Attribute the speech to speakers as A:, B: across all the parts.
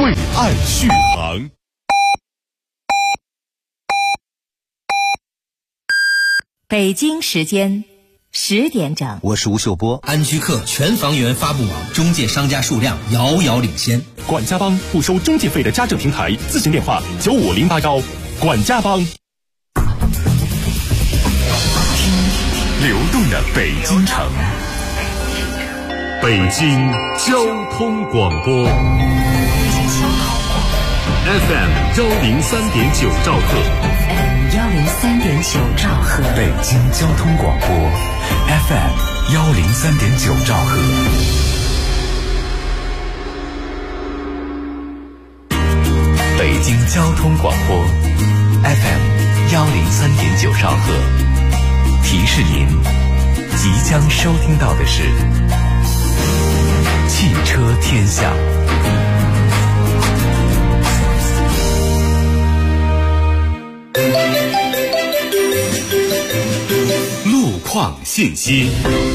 A: 为爱续航。
B: 北京时间10点整，
C: 我是吴秀波。
D: 安居客全房源发布网中介商家数量遥遥领先。
A: 管家帮不收中介费的家政平台，咨询电话95081。管家帮。流动的北京城，北京交通广播 FM103.9兆赫
B: 103.9兆赫，
C: 北京交通广播 FM103.9兆赫。北京交通广播 FM103.9兆赫。提示您，即将收听到的是汽车天下。
A: 路况信息。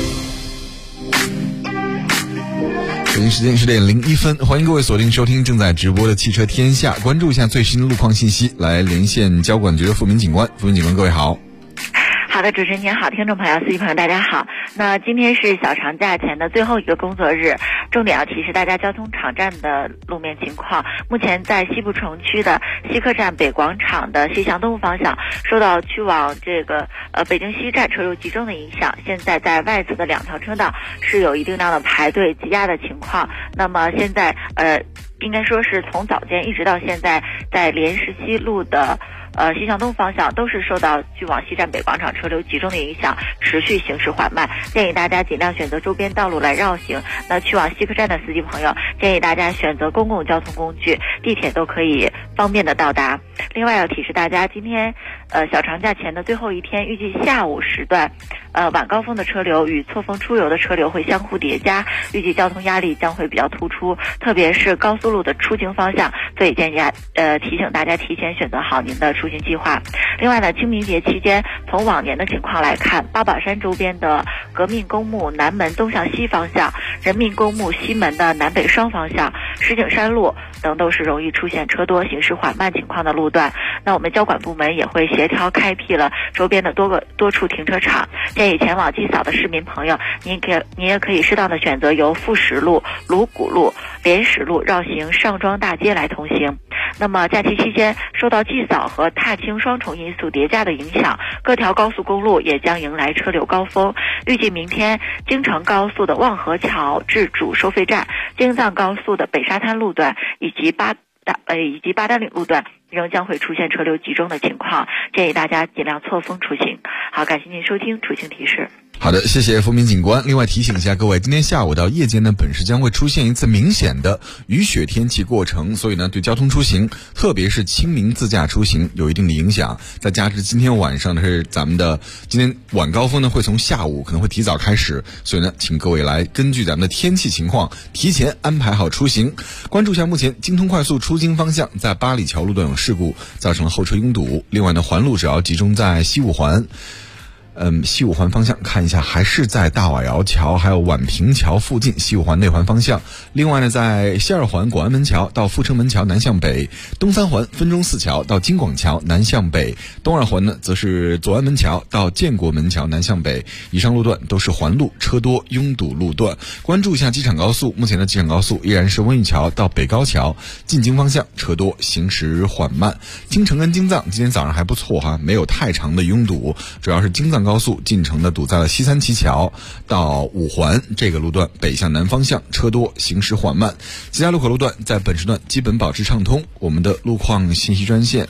E: 北京时间10点01分，欢迎各位锁定收听正在直播的汽车天下，关注一下最新的路况信息。来连线交管局的付明警官，付明警官，各位好。
F: 好的，主持人您好，听众朋友、司机朋友大家好。那今天是小长假前的最后一个工作日，重点要提示大家交通场站的路面情况。目前在西部城区的西客站北广场的西向东部方向，受到去往北京西站车流集中的影响，现在在外侧的2条车道是有一定量的排队积压的情况。那么现在应该说是从早间一直到现在，在莲石西路的西向东方向都是受到去往西站北广场车流集中的影响，持续行驶缓慢，建议大家尽量选择周边道路来绕行。那去往西客站的司机朋友，建议大家选择公共交通工具，地铁都可以方便的到达。另外要提示大家，今天小长假前的最后一天，预计下午时段晚高峰的车流与错峰出游的车流会相互叠加，预计交通压力将会比较突出，特别是高速路的出行方向，所以建议提醒大家提前选择好您的出行计划。另外呢，清明节期间，从往年的情况来看，八宝山周边的革命公墓南门东向西方向、人民公墓西门的南北双方向、石景山路等都是容易出现车多、行驶缓慢情况的路段。那我们交管部门也会协调开辟了周边的多处停车场，建议前往祭扫的市民朋友，您也可以适当的选择由富石路、鲁谷路、莲石路绕行上庄大街来通行。那么假期期间，受到祭扫和踏青双重因素叠加的影响，各条高速公路也将迎来车流高峰。预计明天京承高速的望河桥至主收费站、京藏高速的北沙滩路段以及八达岭路段仍将会出现车流集中的情况，建议大家尽量错峰出行。好，感谢您收听出行提示。
E: 好的，谢谢付明警官。另外提醒一下各位，今天下午到夜间呢，本市将会出现一次明显的雨雪天气过程，所以呢，对交通出行，特别是清明自驾出行有一定的影响。再加之今天晚上呢是咱们的今天晚高峰呢会从下午可能会提早开始，所以呢，请各位来根据咱们的天气情况提前安排好出行。关注一下目前京通快速出京方向在八里桥路段有事故，造成了后车拥堵。另外呢，环路主要集中在西五环。西五环方向看一下，还是在大瓦窑桥还有宛平桥附近西五环内环方向。另外呢，在西二环广安门桥到阜成门桥南向北，东三环分钟寺桥到京广桥南向北，东二环呢则是左安门桥到建国门桥南向北。以上路段都是环路车多拥堵路段。关注一下机场高速，目前的机场高速依然是温榆桥到北高桥进京方向车多，行驶缓慢。京承跟京藏今天早上还不错哈，没有太长的拥堵，主要是京藏高速进城的堵在了西三旗桥到五环这个路段，北向南方向车多，行驶缓慢。其他路口路段在本时段基本保持畅通。我们的路况信息专线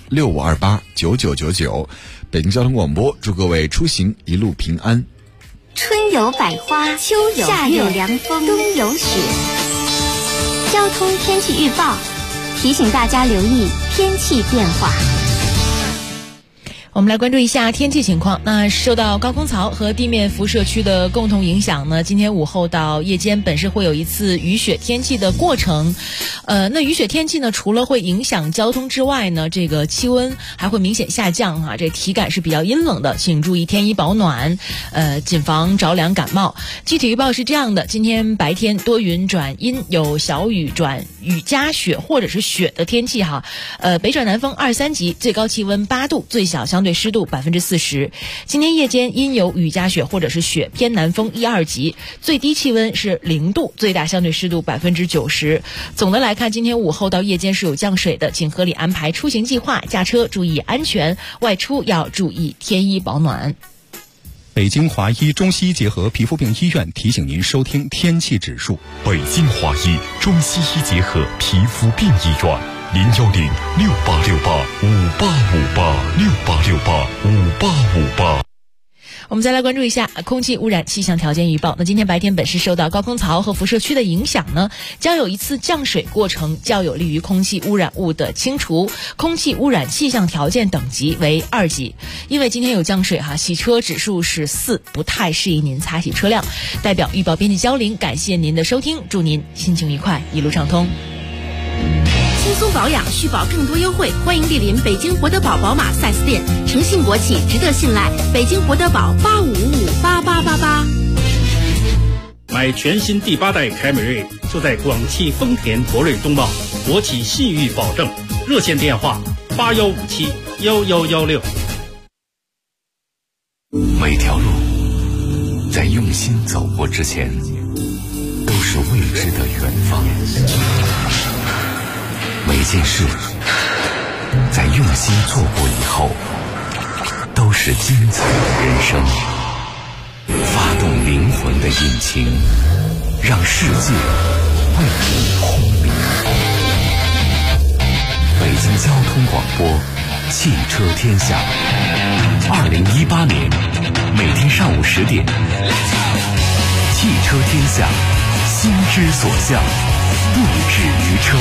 E: 65289999，北京交通广播，祝各位出行一路平安。
G: 春有百花，秋有夏有凉风，冬有雪。交通天气预报提醒大家留意天气变化。
H: 我们来关注一下天气情况。那受到高空槽和地面辐射区的共同影响呢，今天午后到夜间本市会有一次雨雪天气的过程。那雨雪天气呢，除了会影响交通之外呢，这个气温还会明显下降啊，这体感是比较阴冷的，请注意添衣保暖，谨防着凉感冒。具体预报是这样的：今天白天多云转阴，有小雨转雨夹雪或者是雪的天气哈。北转南风2-3级，最高气温8度，最小相对湿度40%。今天夜间阴有雨夹雪或者是雪，偏南风1-2级，最低气温是0度，最大相对湿度90%。总的来看，今天午后到夜间是有降水的，请合理安排出行计划，驾车注意安全，外出要注意添衣保暖。
I: 北京华医中西医结合皮肤病医院提醒您收听天气指数。
A: 北京华医中西医结合皮肤病医院，0106868585858，68685858。
H: 我们再来关注一下空气污染气象条件预报。那今天白天本市受到高空槽和辐射区的影响呢，将有一次降水过程，较有利于空气污染物的清除，空气污染气象条件等级为2级。因为今天有降水洗车指数是4，不太适宜您擦洗车辆。代表预报编辑焦玲，感谢您的收听，祝您心情愉快，一路畅通。
J: 轻松保养，续保更多优惠，欢迎莅临北京博德堡宝马 4S 店，诚信国企，值得信赖。北京博德堡85558888。
K: 买全新第8代凯美瑞，就在广汽丰田博瑞东茂，国企信誉保证。热线电话81571116。
C: 每条路在用心走过之前，都是未知的远方。每件事在用心做过以后，都是精彩的人生。发动灵魂的引擎，让世界为你轰鸣。北京交通广播，汽车天下。2018年每天上午10点，汽车天下，心之所向，不止于车。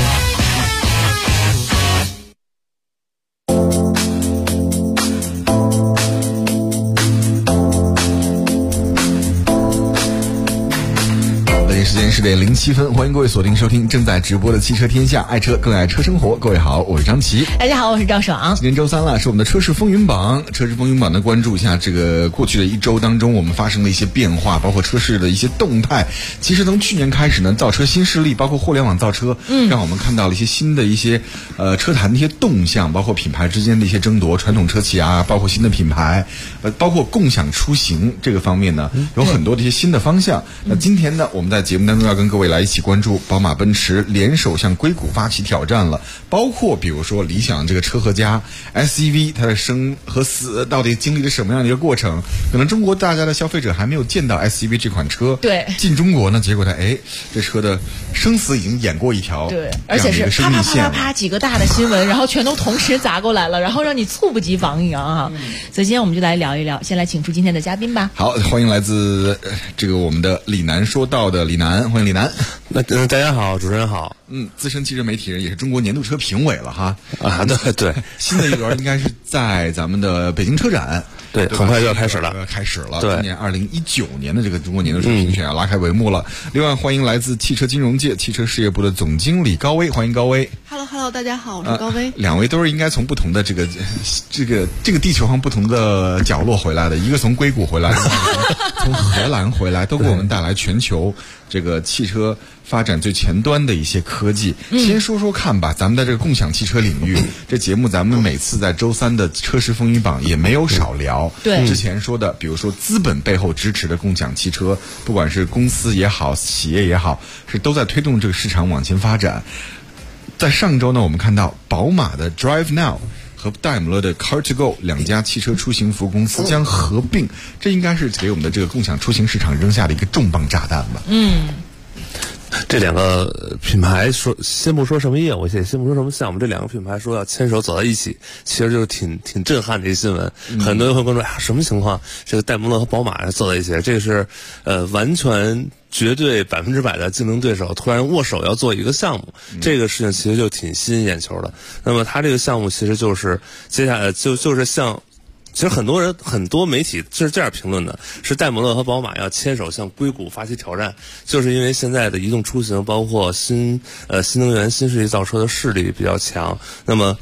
E: 时间10点07分，欢迎各位锁定收听正在直播的汽车天下，爱车更爱车生活。各位好，我是张琪。
H: 大家好，我是赵爽。
E: 今天周3了，是我们的车市风云榜。车市风云榜呢，关注一下这个过去的一周当中，我们发生的一些变化，包括车市的一些动态。其实从去年开始呢，造车新势力，包括互联网造车，让我们看到了一些新的一些车坛的一些动向，包括品牌之间的一些争夺，传统车企啊，包括新的品牌，包括共享出行这个方面呢，有很多的一些新的方向。那今天呢，我们在节目当中要跟各位来一起关注宝马奔驰联手向硅谷发起挑战了，包括比如说理想这个车和家 SEV 它的生和死到底经历了什么样的一个过程，可能中国大家的消费者还没有见到 SEV 这款车，
H: 对，进
E: 中国呢，结果它这车的生死已经演过一条，
H: 对，而且是啪啪啪啪啪几个大的新闻，然后全都同时砸过来了，然后让你猝不及防一样啊。所以今天我们就来聊一聊，先来请出今天的嘉宾吧。
E: 好，欢迎来自这个我们的李楠说道的李楠，欢迎李楠。
L: 大家好，主持人好。
E: 资深汽车媒体人，也是中国年度车评委了哈。
L: 啊，对，
E: 新的一轮应该是在咱们的北京车展。
L: 对，很快就要开始了。
E: 今年2019年的这个中国年度车评选要拉开帷幕了。另外，欢迎来自汽车金融界汽车事业部的总经理高威，欢迎高威。
M: Hello， 大家好，我是高威。
E: 两位都是应该从不同的这个地球上不同的角落回来的，一个从硅谷回来，从荷兰回来，都给我们带来全球这个汽车发展最前端的一些科技。先说说看吧，咱们在这个共享汽车领域，这节目咱们每次在周3的车市风云榜也没有少聊。
H: 对，
E: 之前说的，比如说资本背后支持的共享汽车，不管是公司也好，企业也好，是都在推动这个市场往前发展。在上周呢，我们看到宝马的 Drive Now 和戴姆勒的 Car2Go 两家汽车出行服务公司将合并，这应该是给我们的这个共享出行市场扔下的一个重磅炸弹吧。
L: 这两个品牌说，先不说什么业务，先不说什么项目，这两个品牌说要牵手走在一起，其实就是挺震撼的一新闻。很多人会关注什么情况？这个戴姆勒和宝马走在一起，这是完全绝对100%的竞争对手突然握手要做一个项目，这个事情其实就挺吸引眼球的。那么它这个项目其实就是接下来就是向其实很多媒体是这样评论的，是戴姆勒和宝马要牵手向硅谷发起挑战，就是因为现在的移动出行包括新能源新势力造车的势力比较强，那么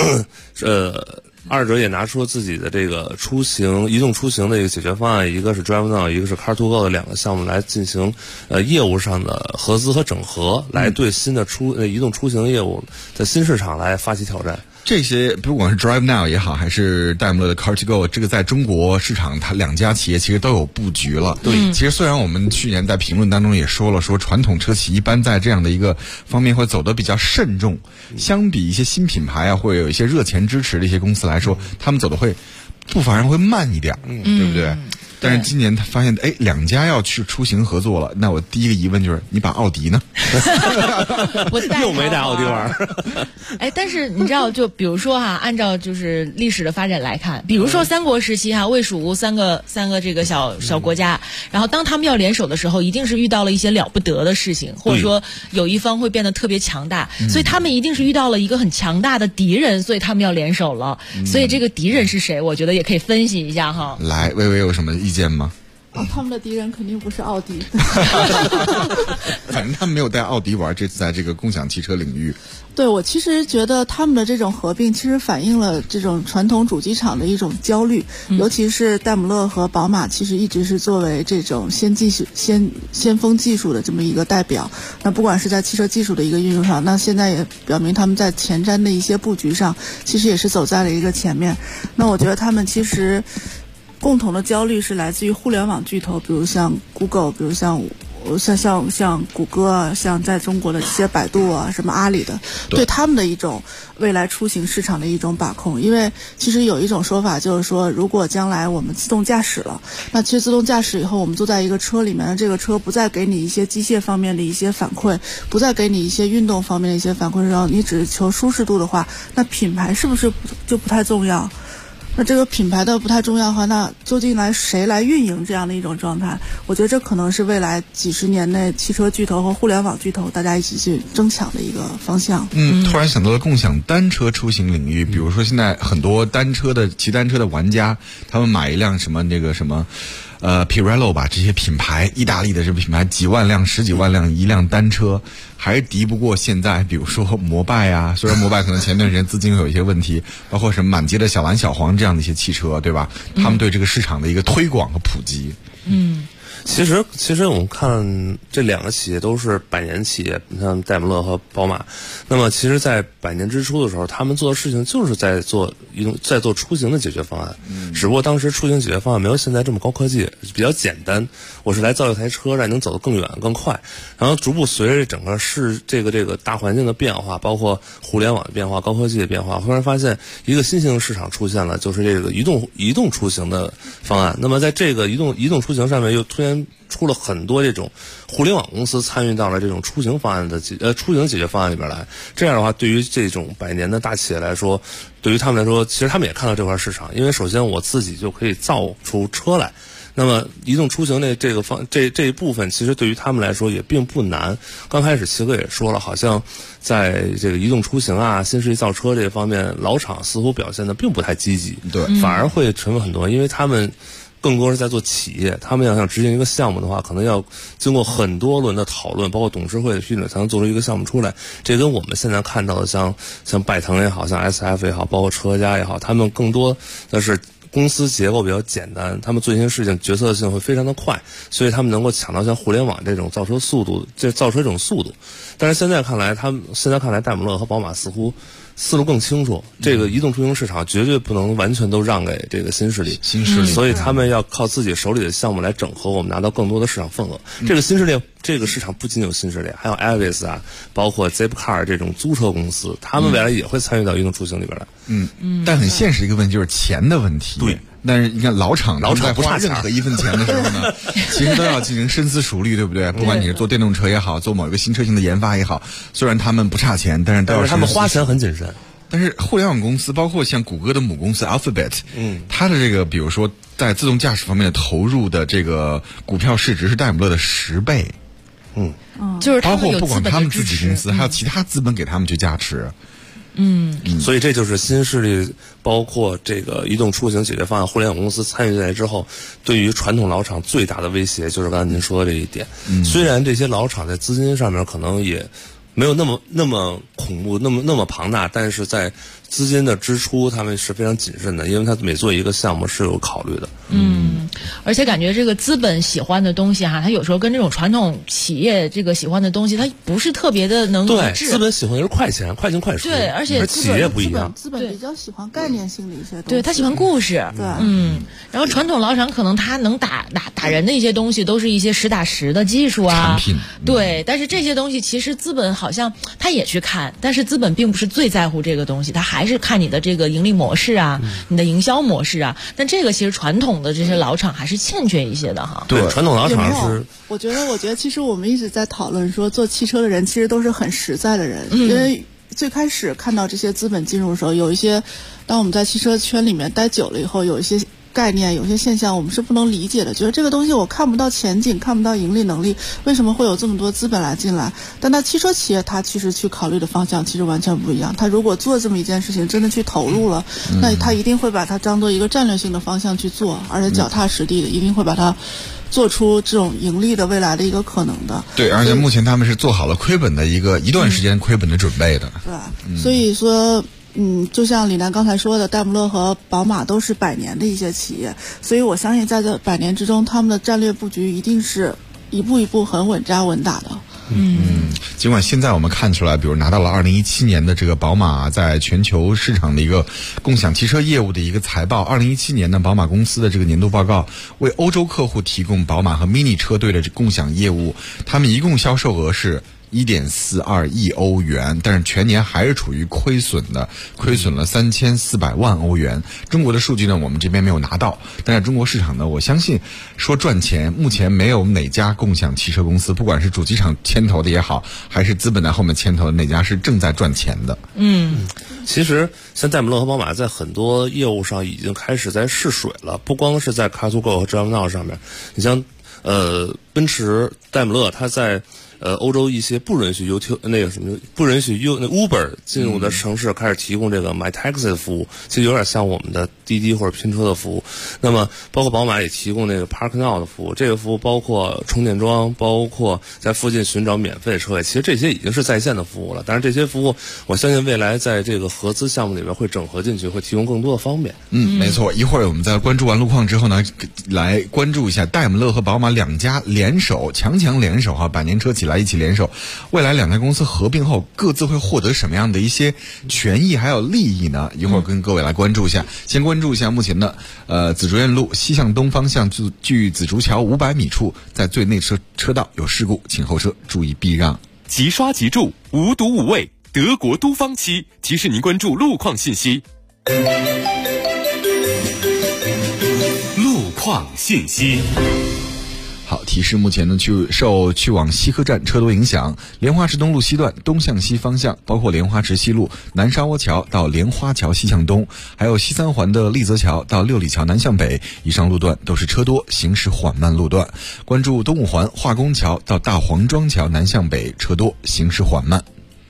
L: 二者也拿出了自己的这个移动出行的一个解决方案，一个是 Drive Now， 一个是 Car2Go 的2个项目来进行业务上的合资和整合，来对新的移动出行业务的新市场来发起挑战。
E: 这些不管是 Drive Now 也好，还是戴姆勒的 Car2Go， 这个在中国市场它两家企业其实都有布局了。对，其实虽然我们去年在评论当中也说了，说传统车企一般在这样的一个方面会走得比较慎重，相比一些新品牌啊，会有一些热钱支持的一些公司来说，他们走的步伐上会慢一点，对不对？但是今年他发现，两家要去出行合作了，那我第一个疑问就是，你把奥迪呢？
L: 又没带奥迪玩。
H: 但是你知道，就比如说按照就是历史的发展来看，比如说三国时期魏蜀吴三个这个小国家，然后当他们要联手的时候，一定是遇到了一些了不得的事情，或者说有一方会变得特别强大，所以他们一定是遇到了一个很强大的敌人，所以他们要联手了。所以这个敌人是谁？我觉得也可以分析一下哈。
E: 来，薇薇有什么意见吗？
M: 他们的敌人肯定不是奥迪。
E: 反正他们没有带奥迪玩，这次在这个共享汽车领域。
M: 对，我其实觉得他们的这种合并其实反映了这种传统主机厂的一种焦虑，尤其是戴姆勒和宝马其实一直是作为这种先锋技术的这么一个代表，那不管是在汽车技术的一个运用上，那现在也表明他们在前瞻的一些布局上其实也是走在了一个前面。那我觉得他们其实共同的焦虑是来自于互联网巨头，比如像 Google， 比如像谷歌啊，像在中国的这些百度啊，什么阿里的，对他们的一种未来出行市场的一种把控。因为其实有一种说法就是说，如果将来我们自动驾驶了，那其实自动驾驶以后，我们坐在一个车里面，这个车不再给你一些机械方面的一些反馈，不再给你一些运动方面的一些反馈，然后你只求舒适度的话，那品牌是不是就不太重要？那这个品牌的不太重要的话，那究竟谁来运营这样的一种状态？我觉得这可能是未来几十年内汽车巨头和互联网巨头大家一起去争抢的一个方向。
E: 突然想到了共享单车出行领域，比如说现在很多骑单车的玩家，他们买一辆Pirello 吧，这些品牌，意大利的这个品牌，几万辆、十几万辆一辆单车，还是敌不过现在，比如说摩拜啊，虽然摩拜可能前段时间资金有一些问题，包括什么满街的小蓝小黄这样的一些汽车，对吧？他们对这个市场的一个推广和普及。
L: 其实我们看这两个企业都是百年企业，你像戴姆勒和宝马。那么其实在百年之初的时候，他们做的事情就是在做出行的解决方案。只不过当时出行解决方案没有现在这么高科技，比较简单。我是来造一台车，让你能走得更远更快。然后逐步随着整个这个大环境的变化，包括互联网的变化、高科技的变化，忽然发现一个新型市场出现了，就是这个移动出行的方案。那么在这个移动出行上面又突然出了很多这种互联网公司参与到了这种出行解决方案里边来。这样的话，对于这种百年的大企业来说，对于他们来说，其实他们也看到这块市场，因为首先我自己就可以造出车来。那么移动出行这一部分，其实对于他们来说也并不难。刚开始齐哥也说了，好像在这个移动出行啊、新势力造车这方面，老厂似乎表现的并不太积极，对，反而会沉稳很多，因为他们更多是在做企业，他们要想执行一个项目的话，可能要经过很多轮的讨论，包括董事会的批准，才能做出一个项目出来。这跟我们现在看到的像拜腾也好，像 SF 也好，包括车家也好，他们更多的是公司结构比较简单，他们做一些事情决策性会非常的快，所以他们能够抢到像互联网这种造车这种速度。但是现在看来戴姆勒和宝马似乎思路更清楚，这个移动出行市场绝对不能完全都让给这个新势力，所以他们要靠自己手里的项目来整合，我们拿到更多的市场份额。这个新势力，这个市场不仅有新势力，还有 Avis 啊，包括 Zipcar 这种租车公司，他们未来也会参与到移动出行里边来。
E: 但很现实一个问题就是钱的问题。对。但是你看老厂在花任何一分钱的时候呢，其实都要进行深思熟虑，对不对？不管你是做电动车也好，做某一个新车型的研发也好，虽然他们不差钱，但是都要
L: 他们花钱很谨慎。
E: 但是互联网公司，包括像谷歌的母公司 Alphabet，它的这个比如说在自动驾驶方面的投入的这个股票市值是戴姆勒的10倍。
H: 就是
E: 包括不管他们自己公司，还有其他资本给他们去加持。
L: 所以这就是新势力包括这个移动出行解决方案互联网公司参与进来之后，对于传统老厂最大的威胁就是刚才您说的这一点。虽然这些老厂在资金上面可能也没有那么恐怖，那么庞大，但是在资金的支出他们是非常谨慎的，因为他每做一个项目是有考虑的。
H: 而且感觉这个资本喜欢的东西哈，它有时候跟这种传统企业这个喜欢的东西，它不是特别的能一致。
L: 对，资本喜欢的是快钱、快进快出。
H: 对，而且
L: 企业不一样，
M: 资本比较喜欢概念性的一些东西。
H: 对，他喜欢故事。
M: 对，
H: 然后传统老厂可能他能打人的一些东西，都是一些实打实的技术啊，
E: 产品。
H: 对，但是这些东西其实资本好像他也去看，但是资本并不是最在乎这个东西，他还是看你的这个盈利模式啊，你的营销模式啊。但这个其实传统的这些老厂还是欠缺一些的哈。
L: 对，传统老厂是。
M: 我觉得其实我们一直在讨论说，做汽车的人其实都是很实在的人，因为最开始看到这些资本进入的时候，有一些，当我们在汽车圈里面待久了以后，有一些概念，有些现象我们是不能理解的，觉得这个东西我看不到前景，看不到盈利能力，为什么会有这么多资本来进来？但那汽车企业它其实去考虑的方向其实完全不一样，它如果做这么一件事情真的去投入了，那它一定会把它当做一个战略性的方向去做，而且脚踏实地的，一定会把它做出这种盈利的未来的一个可能的。
E: 对，而且目前他们是做好了亏本的一段时间亏本的准备的。
M: 对，所以说就像李楠刚才说的，戴姆勒和宝马都是100年的一些企业，所以我相信在这100年之中，他们的战略布局一定是一步一步很稳扎稳打的。
E: 尽管现在我们看出来，比如拿到了2017年的这个宝马在全球市场的一个共享汽车业务的一个财报，2017年呢，宝马公司的这个年度报告为欧洲客户提供宝马和 Mini 车队的共享业务，他们一共销售额是1.42亿欧元，但是全年还是处于亏损的，亏损了3400万欧元。中国的数据呢，我们这边没有拿到，但是中国市场呢，我相信说赚钱，目前没有哪家共享汽车公司，不管是主机厂牵头的也好，还是资本在后面牵头的哪家是正在赚钱的。
L: 其实像戴姆勒和宝马在很多业务上已经开始在试水了，不光是在 Car2Go 和 DriveNow 上面，你像奔驰、戴姆勒，它在欧洲一些不允许Uber 进入的城市开始提供这个 MyTaxi 的服务，其实有点像我们的滴滴或者拼车的服务。那么包括宝马也提供那个 ParkNow 的服务，这个服务包括充电桩，包括在附近寻找免费车位，其实这些已经是在线的服务了。但是这些服务我相信未来在这个合资项目里面会整合进去，会提供更多的方便。
E: 没错，一会儿我们在关注完路况之后呢，来关注一下戴姆勒和宝马两家联手，强联手哈，百年车企来一起联手，未来两家公司合并后各自会获得什么样的一些权益还有利益呢？一会儿跟各位来关注一下。先关注一下目前的紫竹院路西向东方向距紫竹桥500米处，在最内车道有事故，请后车注意避让。
A: 即刷即注，无毒无畏，德国都方漆提示您关注路况信息。路况信息。
E: 好，提示目前呢，受去往西客站车多影响，莲花池东路西段东向西方向，包括莲花池西路南沙窝桥到莲花桥西向东，还有西三环的丽泽桥到六里桥南向北，以上路段都是车多，行驶缓慢路段。关注东五环化工桥到大黄庄桥南向北，车多，行驶缓慢。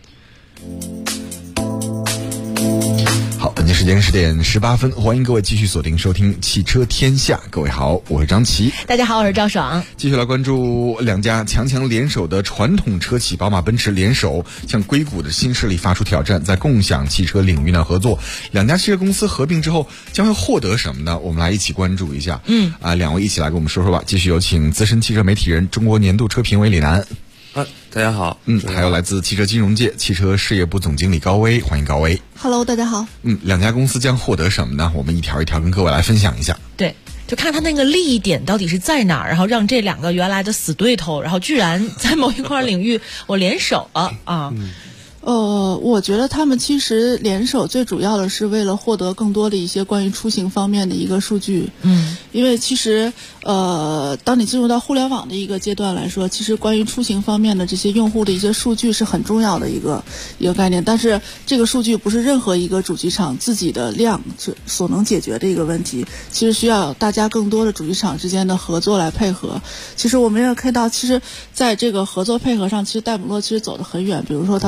E: 好，本期时间10点18分，欢迎各位继续锁定收听汽车天下。各位好，我是张琪。
H: 大家好，我是赵爽。
E: 继续来关注两家强联手的传统车企宝马奔驰联手向硅谷的新势力发出挑战，在共享汽车领域呢合作。两家汽车公司合并之后将会获得什么呢？我们来一起关注一下。两位一起来跟我们说说吧。继续有请资深汽车媒体人、中国年度车评委李楠。
L: 大家好。
E: 还有来自汽车金融界汽车事业部总经理高威，欢迎高威。
M: Hello， 大家好。
E: 两家公司将获得什么呢？我们一条一条跟各位来分享一下。
H: 对，就看他那个利益点到底是在哪儿，然后让这两个原来的死对头，然后居然在某一块领域我联手了啊。
M: 我觉得他们其实联手最主要的是为了获得更多的一些关于出行方面的一个数据。因为其实当你进入到互联网的一个阶段来说，其实关于出行方面的这些用户的一些数据是很重要的一个概念，但是这个数据不是任何一个主机厂自己的量所能解决的一个问题，其实需要大家更多的主机厂之间的合作来配合。其实我们也看到，其实在这个合作配合上，其实戴姆勒其实走得很远，比如说他跟雷诺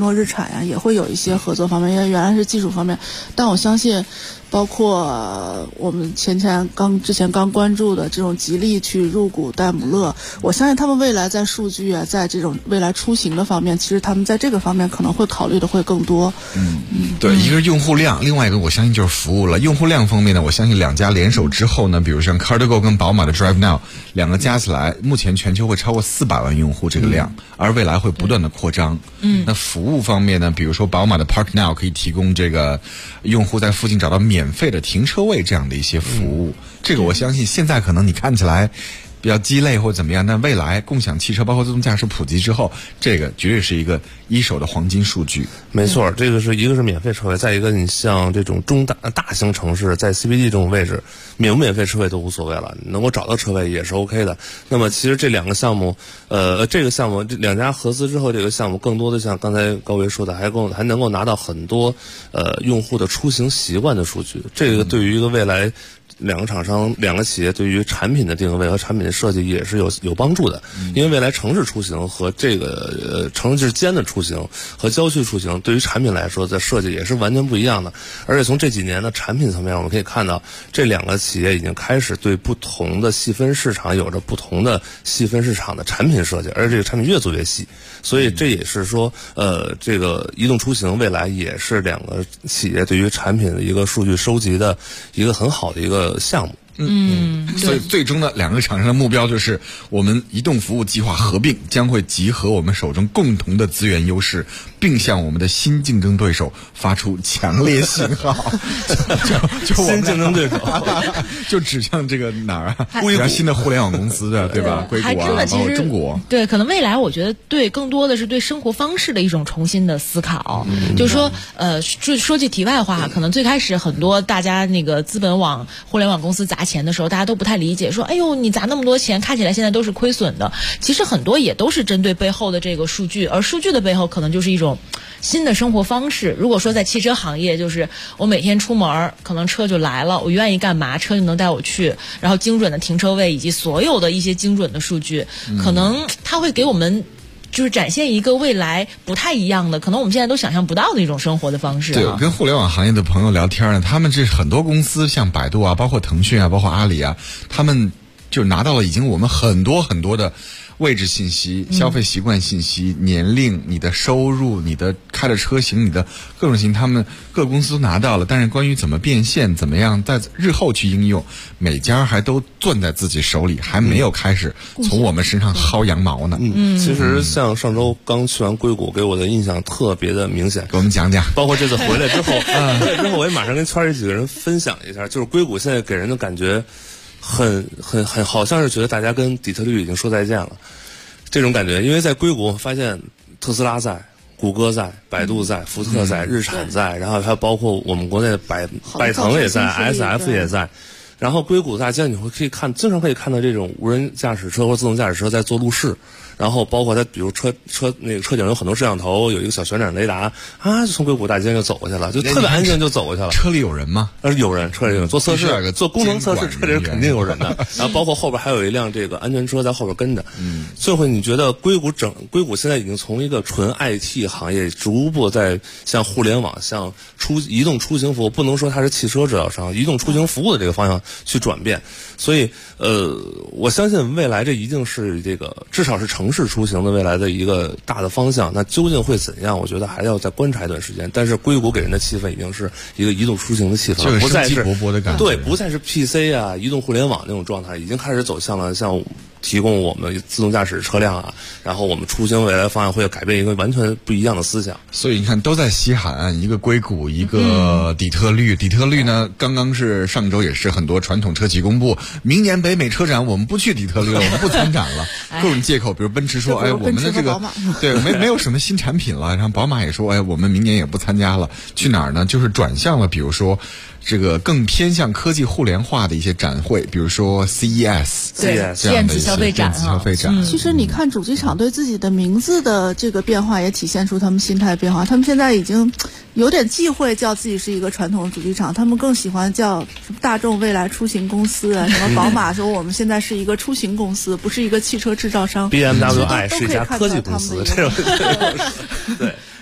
M: 和日产呀，也会有一些合作方面，因为原来是技术方面，但我相信。包括我们之前刚关注的这种吉利去入股戴姆勒，我相信他们未来在数据啊，在这种未来出行的方面，其实他们在这个方面可能会考虑的会更多。
E: 对，一个是用户量，另外一个我相信就是服务了。用户量方面呢，我相信两家联手之后呢，比如像 CarGo 跟宝马的 Drive Now 两个加起来，目前全球会超过400万用户这个量，而未来会不断的扩张。那服务方面呢，比如说宝马的 Park Now 可以提供这个用户在附近找到免费的停车位这样的一些服务，这个我相信现在可能你看起来比较鸡肋或怎么样，但未来共享汽车包括自动驾驶普及之后，这个绝对是一个一手的黄金数据。
L: 没错，这个是一个是免费车位，再一个你像这种大型城市在 CBD 这种位置，免不免费车位都无所谓了，能够找到车位也是 OK 的。那么其实这两个项目，这个项目这两家合资之后，这个项目更多的像刚才高维说的，还能够拿到很多用户的出行习惯的数据，这个对于一个未来。两个厂商、两个企业对于产品的定位和产品的设计也是有帮助的，因为未来城市出行和这个城市间的出行和郊区出行，对于产品来说，在设计也是完全不一样的。而且从这几年的产品层面，我们可以看到，这两个企业已经开始对不同的细分市场有着不同的细分市场的产品设计，而这个产品越做越细。所以这也是说，这个移动出行未来也是两个企业对于产品的一个数据收集的一个很好的一个项目。
E: 所以最终呢，两个厂商的目标就是我们移动服务计划合并将会集合我们手中共同的资源优势，并向我们的新竞争对手发出强烈信号。就我们
L: 新竞争对手
E: 就指向这个哪儿啊？指向新的互联网公司的，对吧？硅谷啊，包括中国。
H: 对，可能未来我觉得更多的是对生活方式的一种重新的思考。就是说，说句题外话，可能最开始很多大家那个资本往互联网公司砸钱的时候，大家都不太理解，说哎呦你砸那么多钱，看起来现在都是亏损的。其实很多也都是针对背后的这个数据，而数据的背后可能就是一种新的生活方式。如果说在汽车行业，就是我每天出门可能车就来了，我愿意干嘛车就能带我去，然后精准的停车位以及所有的一些精准的数据，可能它会给我们就是展现一个未来不太一样的，可能我们现在都想象不到的一种生活的方式。
E: 对，我跟互联网行业的朋友聊天呢，他们这很多公司，像百度啊，包括腾讯啊，包括阿里啊，他们就拿到了已经我们很多很多的位置信息、消费习惯信息、年龄、你的收入、你的开的车型、你的各种型，他们各公司都拿到了。但是关于怎么变现、怎么样在日后去应用，每家还都攥在自己手里，还没有开始从我们身上薅羊毛呢。
L: 其实像上周刚去完硅谷，给我的印象特别的明显。
E: 给我们讲讲。
L: 包括这次回来之后，我也马上跟圈里几个人分享一下，就是硅谷现在给人的感觉。很好像是觉得大家跟底特律已经说再见了，这种感觉。因为在硅谷发现特斯拉在，谷歌在，百度在，福特在，日产在，然后还有包括我们国内的百腾也在， SF 也在。然后硅谷大街你会经常可以看到这种无人驾驶车或自动驾驶车在做路试，然后包括它比如车那个车顶有很多摄像头，有一个小旋转雷达啊，就从硅谷大街就走过去了，就特别安静就走过去了。
E: 车里有人吗？
L: 有人，车里有人做测试，做功能测试，车里是肯定有人的。然后包括后边还有一辆这个安全车在后边跟着。最后你觉得硅谷现在已经从一个纯 IT 行业逐步在向互联网、向移动出行服务，不能说它是汽车制造商，移动出行服务的这个方向去转变。所以我相信未来这一定是这个至少是城市出行的未来的一个大的方向。那究竟会怎样？我觉得还要再观察一段时间。但是硅谷给人的气氛已经是一个移动出行的气氛，不再是
E: 生机勃勃的感觉。
L: 对，不再是 PC 啊、移动互联网那种状态，已经开始走向了像提供我们自动驾驶车辆啊，然后我们出行未来方向会改变一个完全不一样的思想。
E: 所以你看，都在西海岸，一个硅谷，一个底特律。底特律呢，刚刚是上周也是很多传统车企公布，明年北美车展我们不去底特律了，我们不参展了，各种借口，比如奔驰说，哎，我们的这个对没有什么新产品了，然后宝马也说，哎，我们明年也不参加了，去哪儿呢？就是转向了，比如说。这个更偏向科技互联化的一些展会，比如说 CES 这样的
H: 电子消费展。
M: 其实你看主机厂对自己的名字的这个变化，也体现出他们心态变化。他们现在已经有点忌讳叫自己是一个传统主机厂，他们更喜欢叫大众未来出行公司啊，什么宝马说我们现在是一个出行公司，不是一个汽车制造商。
L: BMW 是一家科技公司，这种对。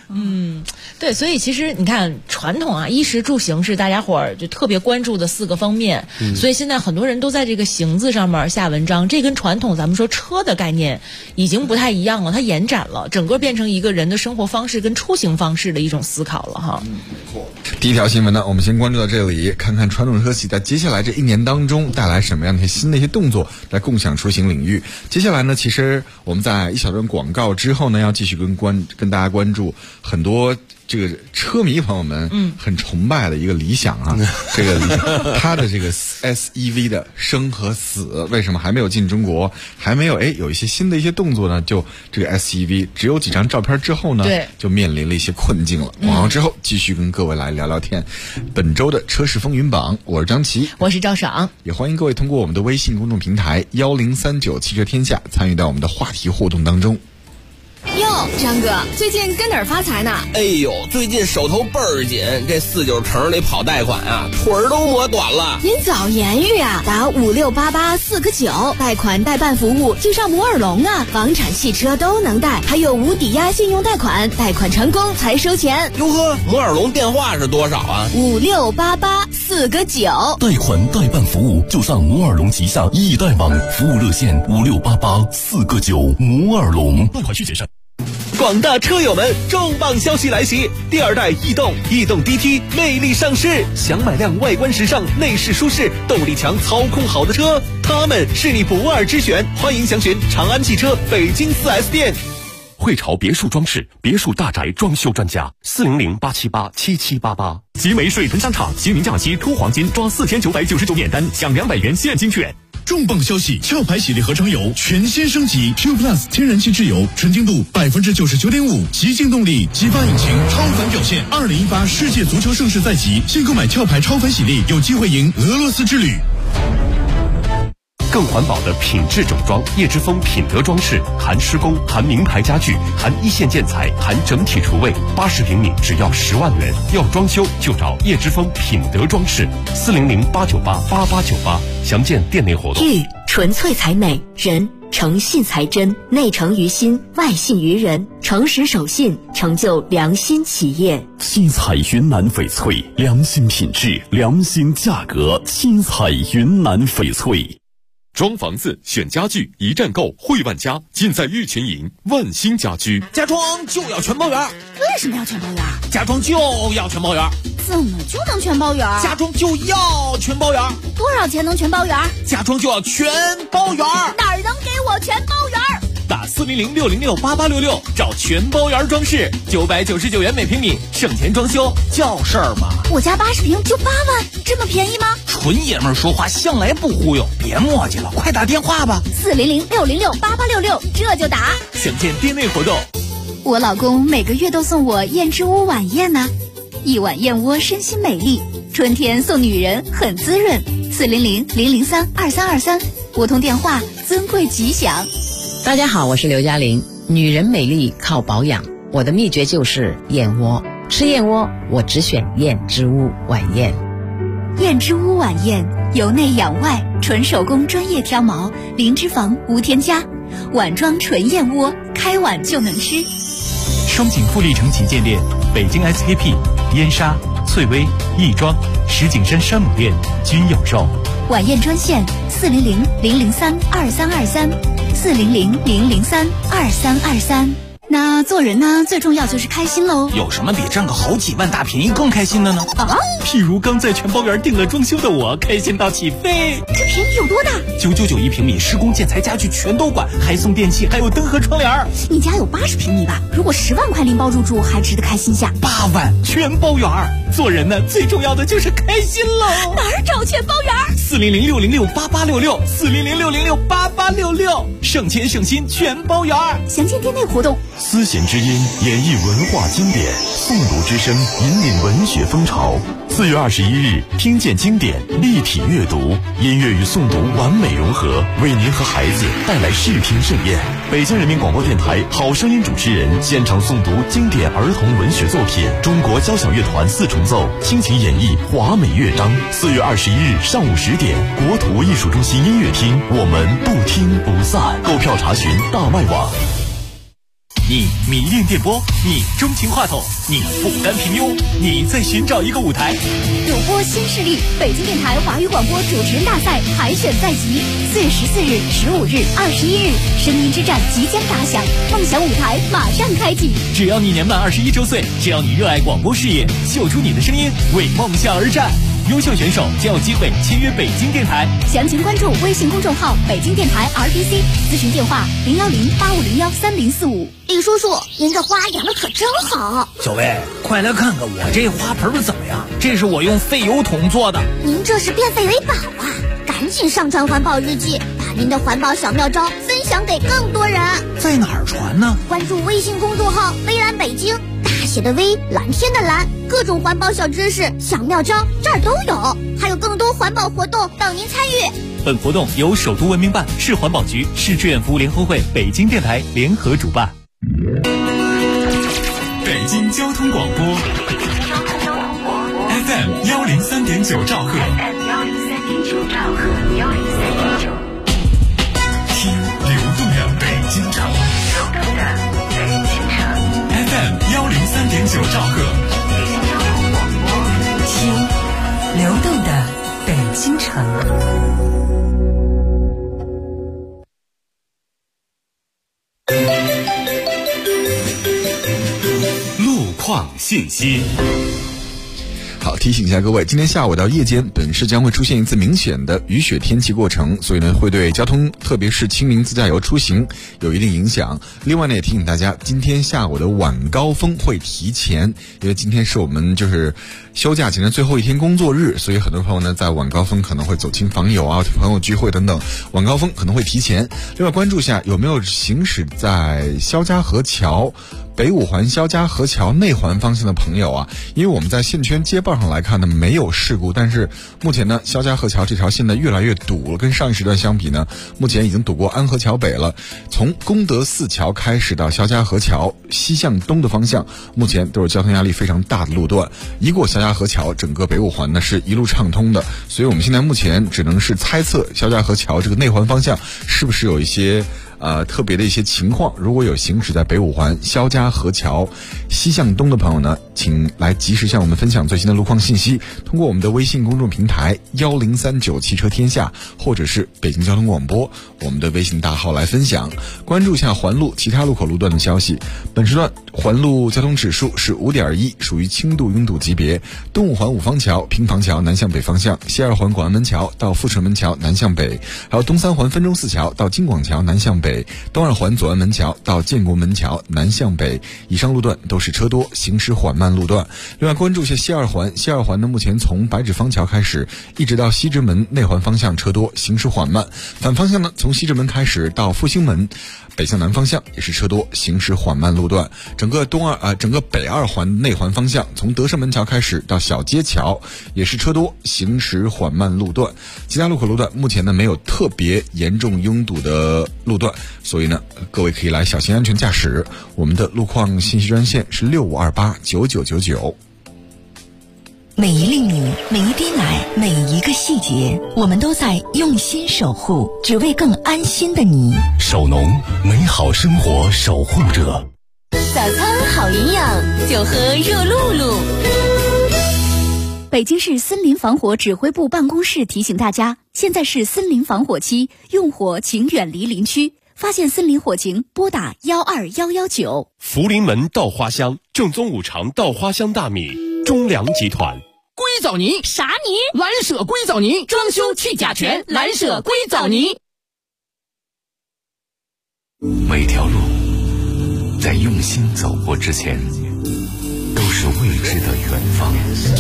H: 对，所以其实你看，传统啊，衣食住行是大家伙儿就特别关注的4个方面，所以现在很多人都在这个行字上面下文章，这跟传统咱们说车的概念已经不太一样了，它延展了，整个变成一个人的生活方式跟出行方式的一种思考了哈。
E: 第一条新闻呢，我们先关注到这里，看看传统车企在接下来这1年当中带来什么样的新的一些动作，在共享出行领域。接下来呢，其实我们在一小段广告之后呢，要继续跟大家关注很多这个车迷朋友们很崇拜的一个理想啊，这个它的这个 SEV 的生和死，为什么还没有进中国，还没有有一些新的一些动作呢？就这个 SEV 只有几张照片之后呢，就面临了一些困境了。广告之后继续跟各位来聊聊天。本周的车市风云榜，我是张琪，
H: 我是赵爽，
E: 也欢迎各位通过我们的微信公众平台1039汽车天下参与到我们的话题互动当中。
N: 哟，张哥，最近跟哪儿发财呢？
O: 哎呦，最近手头倍儿紧，这49城里跑贷款啊，腿儿都磨短了。
N: 您早言语啊，打5688-4个9，贷款代办服务就上摩尔龙啊，房产汽车都能贷，还有无抵押信用贷款，贷款成功才收钱。
O: 哟呵，摩尔龙电话是多少啊
N: ？5688-4个9。
P: 贷款代办服务就上摩尔龙旗下易贷网，服务热线5688-4个9，摩尔龙。
A: 贷款需谨慎。
Q: 广大车友们，重磅消息来袭！第2代逸动 DT 魅力上市，想买辆外观时尚、内饰舒适、动力强、操控好的车，它们是你不二之选。欢迎详询长安汽车北京4S店。
A: 汇潮别墅装饰，别墅大宅装修专家，400-878-7788。集美水豚商场新年假期突黄金，抓4999免单，享200元现金券。
R: 重磅消息！壳牌系列合成油全新升级 ，Q Plus 天然气质油，纯净度99.5%，极净动力，激发引擎，超凡表现。2018世界足球盛世在即，现购买壳牌超凡系列，有机会赢俄罗斯之旅。
A: 更环保的品质整装，叶之峰品德装饰，含施工，含名牌家具，含一线建材，含整体厨卫，80平米只要10万元。要装修就找叶之峰品德装饰，400-898-8898，详见店内活动。
S: 玉纯粹才美，人诚信才真，内诚于心，外信于人，诚实守信，成就良心企业。
P: 七彩云南翡翠，良心品质，良心价格，七彩云南翡翠。
A: 装房子选家具，一站购汇万家，尽在玉群营万兴家居。
Q: 家装就要全包圆。
N: 为什么要全包圆？
Q: 家装就要全包圆。
N: 怎么就能全包圆？
Q: 家装就要全包圆。
N: 多少钱能全包圆？
Q: 家装就要全包圆。
N: 哪儿能给我全包圆？
Q: 打400-606-8866，找全包圆装饰，999元每平米，省钱装修叫事儿嘛。
N: 我家80平就8万，这么便宜吗？
Q: 纯爷们儿说话向来不忽悠，别磨叽了，快打电话吧。
N: 400-606-8866，这就打。
Q: 详见店内活动。
N: 我老公每个月都送我燕之屋晚宴呢，一碗燕窝身心美丽，春天送女人很滋润。400-003-2323，拨通电话，尊贵吉祥。
T: 大家好，我是刘嘉玲。女人美丽靠保养，我的秘诀就是燕窝。吃燕窝，我只选燕之屋晚宴。
N: 燕之屋晚宴，由内养外，纯手工专业挑毛，零脂肪无添加，碗装纯燕窝，开碗就能吃。
U: 双井富力城旗舰店、北京 SKP、燕莎、翠微、亦庄、石景山山姆店均有售。
N: 晚宴专线400-003-2323，400-003-2323。那做人呢，最重要就是开心喽。
Q: 有什么比挣个好几万大便宜更开心的呢？譬如刚在全包园定了装修的我，开心到起飞。
N: 这便宜有多大
Q: ？999一平米，施工、建材、家具全都管，还送电器，还有灯和窗帘。
N: 你家有80平米吧？如果10万块拎包入住，还值得开心下。
Q: 8万全包园。做人呢，最重要的就是开心喽。
N: 哪儿找全包园
Q: ？400-606-8866，400-606-8866，省钱省心全包园。
N: 详见店内活动。
P: 丝弦之音演绎文化经典，诵读之声引领文学风潮。4月21日，听见经典，立体阅读，音乐与诵读完美融合，为您和孩子带来视听盛宴。北京人民广播电台好声音主持人现场诵读经典儿童文学作品，中国交响乐团4重奏倾情演绎华美乐章。4月21日上午10点，国土艺术中心音乐厅，我们不听不散。购票查询大麦网。
U: 你迷恋电波，你钟情话筒，你不甘平庸，你在寻找一个舞台。
D: 主播新势力，北京电台华语广播主持人大赛海选在即，4月14日、15日、21日，声音之战即将打响，梦想舞台马上开启。
U: 只要你年满21周岁，只要你热爱广播事业，秀出你的声音，为梦想而战。优秀选手将有机会签约北京电台。
D: 详情关注微信公众号北京电台 RTC， 咨询电话010-8501-3045。
G: 李叔叔，您这花养的可真好。
V: 小薇，快来看看我这花盆怎么样？这是我用废油桶做的。
G: 您这是变废为宝啊！赶紧上传环保日记，把您的环保小妙招分享给更多人。
V: 在哪儿传呢？
G: 关注微信公众号微蓝北京，大写的微，蓝天的蓝，各种环保小知识、小妙招这儿都有，还有更多环保活动等您参与。
U: 本活动由首都文明办、市环保局、市志愿服务联合会、北京电台联合主办。
P: 北京交通广播 FM 103.9兆赫，听流动的北京城。FM 103.9兆赫，
B: 听流动的北京城。
A: 路况信息。
E: 好，提醒一下各位，今天下午到夜间，本市将会出现一次明显的雨雪天气过程，所以呢，会对交通，特别是清明自驾游出行有一定影响。另外呢，也提醒大家，今天下午的晚高峰会提前，因为今天是我们就是休假前的最后一天工作日，所以很多朋友呢，在晚高峰可能会走亲访友啊、朋友聚会等等，晚高峰可能会提前。另外，关注一下有没有行驶在肖家河桥、北五环肖家河桥内环方向的朋友啊，因为我们在线圈街道上来看呢，没有事故，但是目前呢，肖家河桥这条线呢越来越堵了，跟上一时段相比呢，目前已经堵过安河桥北了。从功德寺桥开始到肖家河桥西向东的方向，目前都是交通压力非常大的路段。一过肖家河桥，整个北五环呢是一路畅通的，所以我们现在目前只能是猜测肖家河桥这个内环方向是不是有一些特别的一些情况。如果有行驶在北五环肖家河桥西向东的朋友呢，请来及时向我们分享最新的路况信息，通过我们的微信公众平台1039汽车天下，或者是北京交通广播我们的微信大号来分享。关注一下环路其他路口路段的消息。本时段环路交通指数是 5.1， 属于轻度拥堵级别。东五环五方桥、平房桥南向北方向，西二环广安门桥到阜成门桥南向北，还有东三环分钟寺桥到金广桥南向北，东二环左安门桥到建国门桥南向北，以上路段都是车多，行驶缓慢路段。另外关注一下西二环呢，目前从白纸坊桥开始一直到西直门内环方向车多，行驶缓慢。反方向呢，从西直门开始到复兴门北向南方向也是车多，行驶缓慢路段。整个北二环内环方向，从德胜门桥开始到小街桥也是车多，行驶缓慢路段。其他路口路段目前呢没有特别严重拥堵的路段，所以呢各位可以来小心安全驾驶。我们的路况信息专线是65289999。
B: 每一粒米，每一滴奶，每一个细节，我们都在用心守护，只为更安心的你。
P: 首农，美好生活守护者。
D: 早餐好营养，就喝热露露。北京市森林防火指挥部办公室提醒大家，现在是森林防火期，用火请远离林区。发现森林火情，拨打12119。
A: 福临门稻花香，正宗五常稻花香大米，中粮集团。
Q: 硅藻泥
D: 啥泥？
Q: 蓝舍硅藻泥，装修去甲醛，蓝舍硅藻泥。
C: 每条路在用心走过之前，都是未知的远方。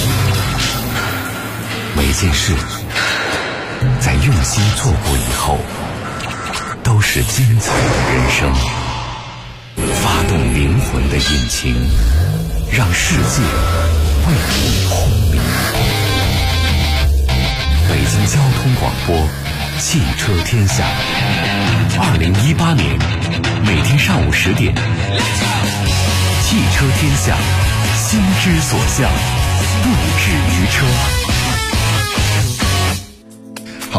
C: 每件事在用心做过以后，都是精彩的人生。发动灵魂的引擎，让世界为你轰鸣。北京交通广播汽车天下，2018年每天上午10点，汽车天下，心之所向，不止于车。
E: 好，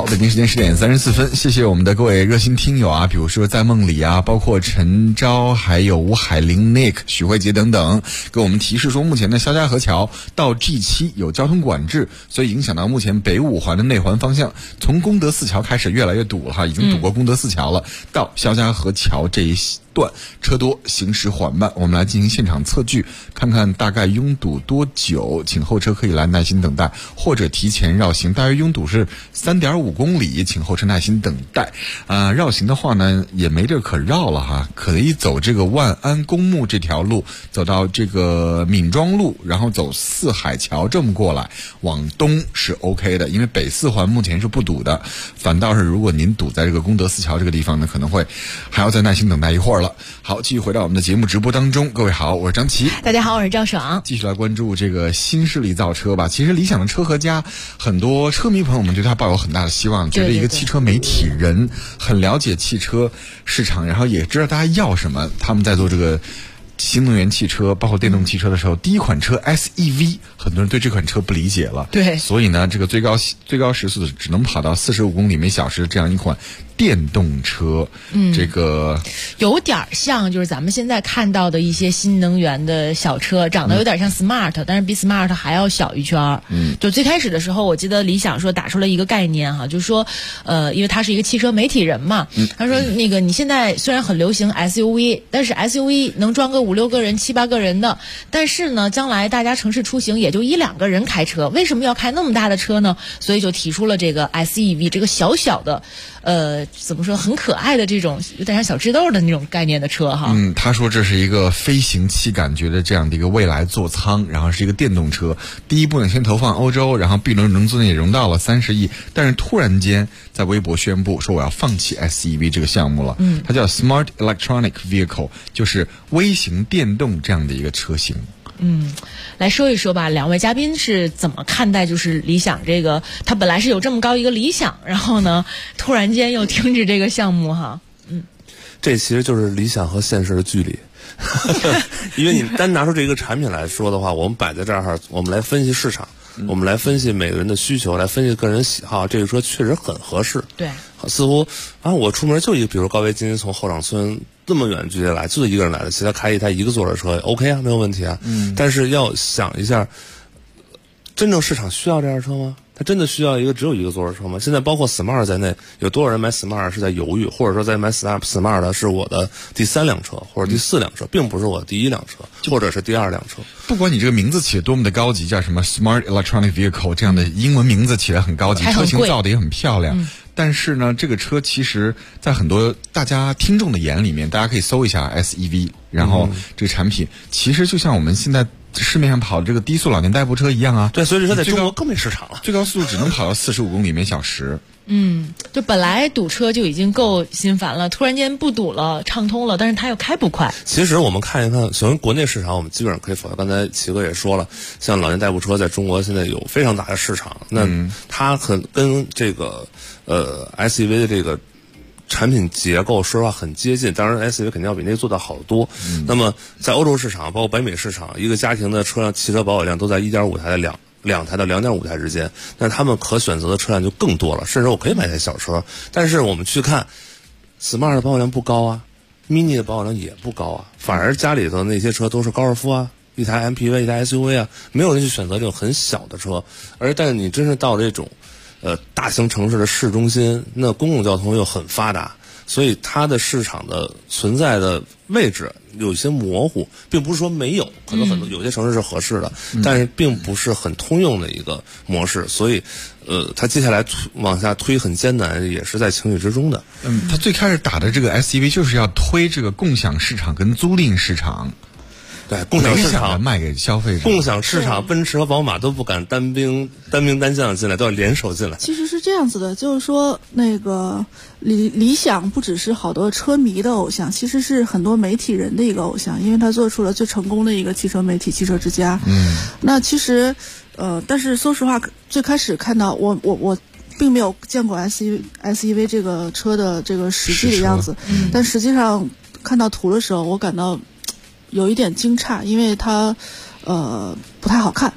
E: 北京时间10点34分，谢谢我们的各位热心听友啊，比如说在梦里啊，包括陈昭，还有吴海玲、Nick、许慧杰等等，给我们提示说，目前的肖家河桥到 G7 有交通管制，所以影响到目前北五环的内环方向，从功德寺桥开始越来越堵了哈，已经堵过功德寺桥了，到肖家河桥这一段车多，行驶缓慢。我们来进行现场测距，看看大概拥堵多久，请后车可以来耐心等待，或者提前绕行。大约拥堵是3.5公里，请后车耐心等待。绕行的话呢，也没地儿可绕了哈，可以走这个万安公墓这条路，走到这个闵庄路，然后走四海桥这么过来，往东是 OK 的，因为北四环目前是不堵的。反倒是如果您堵在这个功德寺桥这个地方呢，可能会还要再耐心等待一会儿了。好，继续回到我们的节目直播当中。各位好，我是张琪。
H: 大家好，我是赵爽。
E: 继续来关注这个新势力造车吧。其实理想的车和家，很多车迷朋友们对他抱有很大的希望，觉得一个汽车媒体人很了解汽车市场，然后也知道大家要什么。他们在做这个新能源汽车包括电动汽车的时候，第一款车 SEV 很多人对这款车不理解了，
H: 对，
E: 所以呢这个最高时速只能跑到45公里每小时这样一款电动车，这个
H: 有点像就是咱们现在看到的一些新能源的小车，长得有点像 Smart，但是比 Smart 还要小一圈。就最开始的时候，我记得理想说打出了一个概念哈，就是说因为他是一个汽车媒体人嘛，他说那个你现在虽然很流行 SUV， 但是 SUV 能装个5-6个人、7-8个人的，但是呢，将来大家城市出行也就1-2个人开车，为什么要开那么大的车呢？所以就提出了这个 SEV 这个小小的怎么说很可爱的这种有点像小智豆的那种概念的车哈。
E: 他说这是一个飞行器感觉的这样的一个未来座舱，然后是一个电动车。第一步呢先投放欧洲，然后 B 轮融资呢也融到了30亿，但是突然间在微博宣布说我要放弃 SEV 这个项目了。它叫 Smart Electronic Vehicle， 就是微型电动这样的一个车型。
H: 来说一说吧，两位嘉宾是怎么看待就是理想这个，他本来是有这么高一个理想，然后呢突然间又停止这个项目哈。
L: 这其实就是理想和现实的距离。因为你单拿出这个产品来说的话，我们摆在这儿，我们来分析市场，我们来分析每个人的需求，来分析个人喜好，这个车确实很合适。
H: 对，
L: 似乎我出门就比如高维今天从后场村这么远距离来，就一个人来的，其他开一台一个座的车 OK 啊，没有问题啊。但是要想一下，真正市场需要这样车吗？它真的需要只有一个座的车吗？现在包括 Smart 在内，有多少人买 Smart 是在犹豫，或者说在买 Smart 是我的第3辆车或者第4辆车，并不是我的第1辆车或者是第2辆车。
E: 不管你这个名字起得多么的高级，叫什么 Smart Electronic Vehicle 这样的英文名字起得很高级，车型造的也很漂亮。但是呢，这个车其实在很多大家听众的眼里面，大家可以搜一下 SEV， 然后这个产品其实就像我们现在市面上跑的这个低速老年代步车一样啊。
L: 对，所以说在中国更没市场了，
E: 最高速度只能跑到45公里每小时。
H: 就本来堵车就已经够心烦了，突然间不堵了，畅通了，但是它又开不快。
L: 其实我们看一看，首先国内市场我们基本上可以否认，刚才齐哥也说了，像老年代步车在中国现在有非常大的市场，那它跟这个SUV 的这个产品结构说实话很接近，当然 SUV 肯定要比那个做得好得多。那么在欧洲市场包括北美市场，一个家庭的车辆汽车保有量都在1.5台的两台到2.5台之间，那他们可选择的车辆就更多了，甚至我可以买台小车。但是我们去看 Smart 的保有量不高啊， Mini 的保有量也不高啊，反而家里头那些车都是高尔夫啊，一台 MPV 一台 SUV 啊，没有人去选择这种很小的车。但是你真是到这种大型城市的市中心，那公共交通又很发达，所以它的市场的存在的位置有些模糊，并不是说没有，可能很多有些城市是合适的，但是并不是很通用的一个模式，所以它接下来往下推很艰难，也是在情理之中的。
E: 它最开始打的这个 SUV 就是要推这个共享市场跟租赁市场。
L: 对，共享市场
E: 卖给消费者，
L: 共享市场奔驰和宝马都不敢单兵单将进来，都要联手进来。
M: 其实是这样子的，就是说那个理想不只是好多车迷的偶像，其实是很多媒体人的一个偶像，因为他做出了最成功的一个汽车媒体汽车之家。那其实但是说实话，最开始看到我并没有见过 SUV 这个车的这个实际的样子，但实际上看到图的时候，我感到有一点惊诧，因为它不太好看。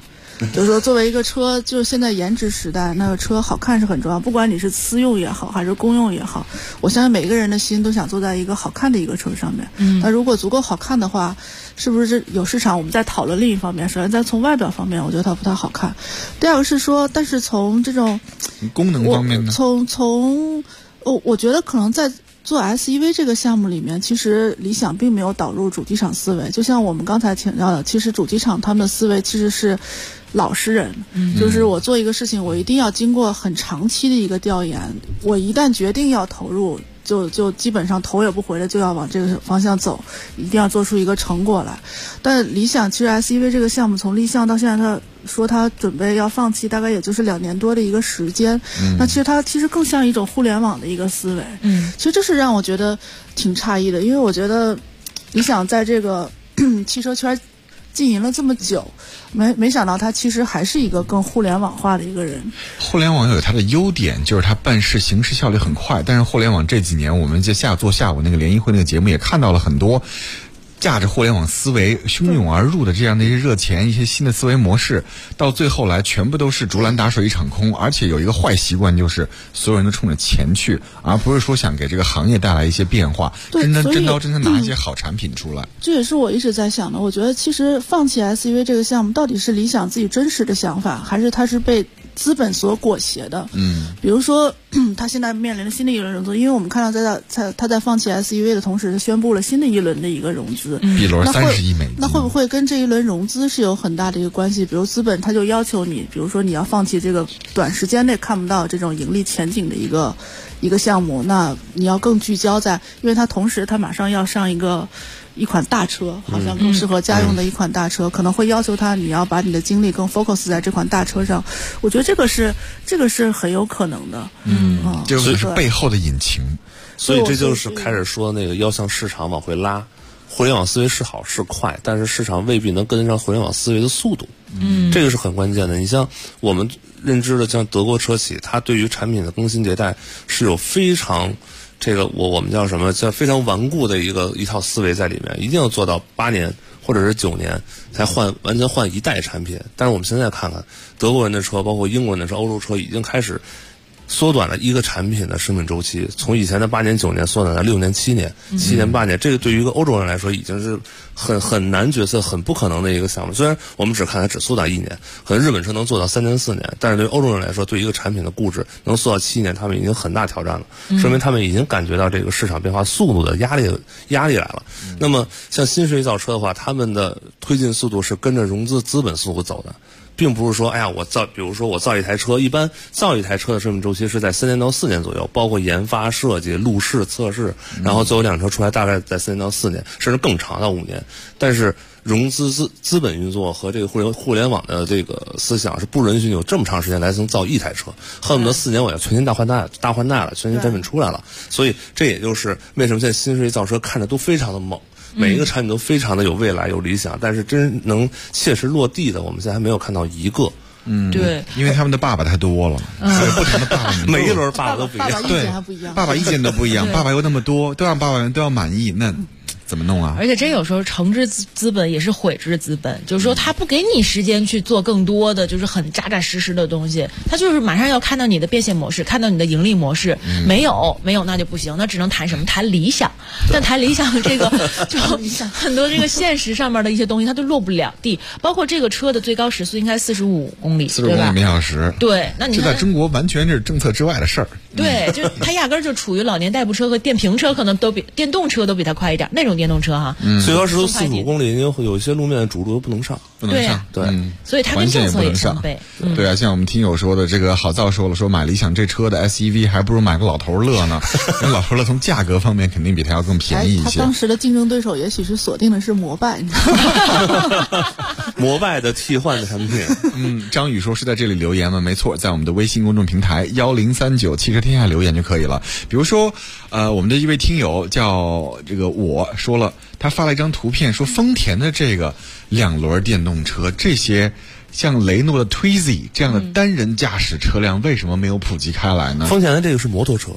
M: 就是说作为一个车，就是现在颜值时代，那个车好看是很重要，不管你是私用也好还是公用也好，我相信每个人的心都想坐在一个好看的一个车上面。那如果足够好看的话，是不是有市场？我们在讨论另一方面，首先在从外表方面我觉得它不太好看，第二个是说，但是从这种
E: 功能方面呢，
M: 我觉得可能在做 SEV 这个项目里面，其实理想并没有导入主机厂思维。就像我们刚才强调的，其实主机厂他们的思维其实是老实人，就是我做一个事情，我一定要经过很长期的一个调研，我一旦决定要投入，就基本上头也不回的就要往这个方向走，一定要做出一个成果来。但理想其实 SEV 这个项目从立项到现在，他说他准备要放弃，大概也就是2年多的一个时间。那其实它更像一种互联网的一个思维。其实这是让我觉得挺诧异的，因为我觉得理想在这个汽车圈经营了这么久，没想到他其实还是一个更互联网化的一个人。
E: 互联网有它的优点，就是它办事行事效率很快，但是互联网这几年，我们在下午那个联谊会那个节目也看到了很多驾着互联网思维汹涌而入的这样的一些热钱，一些新的思维模式，到最后来全部都是竹篮打水一场空。而且有一个坏习惯，就是所有人都冲着钱去，而不是说想给这个行业带来一些变化，真刀真枪拿一些好产品出来。
M: 这也是我一直在想的。我觉得其实放弃 SEV 这个项目，到底是理想自己真实的想法，还是它是被资本所裹挟的？比如说他现在面临了新的一轮融资，因为我们看到他在放弃 SEV 的同时，宣布了新的一轮的一个融资
E: ，1轮30亿美金。
M: 那会不会跟这一轮融资是有很大的一个关系？比如资本他就要求你，比如说你要放弃这个短时间内看不到这种盈利前景的一个项目，那你要更聚焦在，因为他同时他马上要上一款大车，好像更适合家用的一款大车，可能会要求你要把你的精力更 focus 在这款大车上。我觉得这个是很有可能的。
E: 这就是背后的引擎。
L: 所以这就是开始说那个要向市场往回拉。互联网思维是好是快，但是市场未必能跟得上互联网思维的速度。这个是很关键的。你像我们认知的，像德国车企，它对于产品的更新迭代是有非常我们叫什么，叫非常顽固的一套思维在里面，一定要做到8年或者是9年才完全换一代产品。但是我们现在看看德国人的车，包括英国人的车、欧洲车，已经开始缩短了一个产品的生命周期，从以前的8年9年缩短到6年7年、7年8年。这个对于一个欧洲人来说，已经是很难决策、很不可能的一个项目。虽然我们只看它只缩短1年，可能日本车能做到3年4年，但是对于欧洲人来说，对一个产品的固执能做到7年，他们已经很大挑战了，说明他们已经感觉到这个市场变化速度的压力来了。那么像新势力造车的话，他们的推进速度是跟着融资资本速度走的。并不是说，比如说我造一台车，一般造一台车的生命周期是在3年到4年左右，包括研发、设计、路试、测试，然后最后辆车出来大概在3年到4年，甚至更长到5年。但是融资资本运作和这个互联网的这个思想是不允许有这么长时间来能造一台车，恨不得4年我要全新大换代了，全新产品出来了。所以这也就是为什么现在新势力造车看着都非常的猛。每一个产品都非常的有未来、有理想，但是真能切实落地的，我们现在还没有看到一个。
H: 对，
E: 因为他们的爸爸太多了，不同的爸爸，
L: 每一轮爸爸都不一样，
M: 对，
E: 爸爸意见都不一样，爸爸又那么多，都让爸爸都要满意，那怎么弄啊？
H: 而且真有时候成之资本也是毁之资本，就是说他不给你时间去做更多的就是很扎扎实实的东西，他就是马上要看到你的变现模式，看到你的盈利模式，没有那就不行，那只能谈什么？谈理想。但谈理想这个就很多这个现实上面的一些东西，它都落不了地。包括这个车的最高时速应该45公里
E: ，45公里每小时。
H: 对，那你
E: 这在中国完全是政策之外的事儿。
H: 对，就它压根儿就处于老年代步车和电瓶车可能都比电动车都比它快一点，那种电动车哈。
L: 最高时速45公里，有一些路面的主路不能上。对，
H: 所以它跟政策也相悖。
E: 对啊，像我们听友说的，这个郝造说了，说买理想这车的 SEV 还不如买个老头乐呢。因为老头乐从价格方面肯定比它要更便宜一些。
M: 他当时的竞争对手也许是锁定的是摩拜，你知道吗？
L: 摩拜的替换的产品。
E: 张宇说是在这里留言吗？没错，在我们的微信公众平台1039汽车天下留言就可以了。比如说，我们的一位听友叫这个我说了，他发了一张图片，说丰田的这个2轮电动车，这些像雷诺的 Twizy 这样的单人驾驶车辆为什么没有普及开来呢？
L: 丰田的这个是摩托车，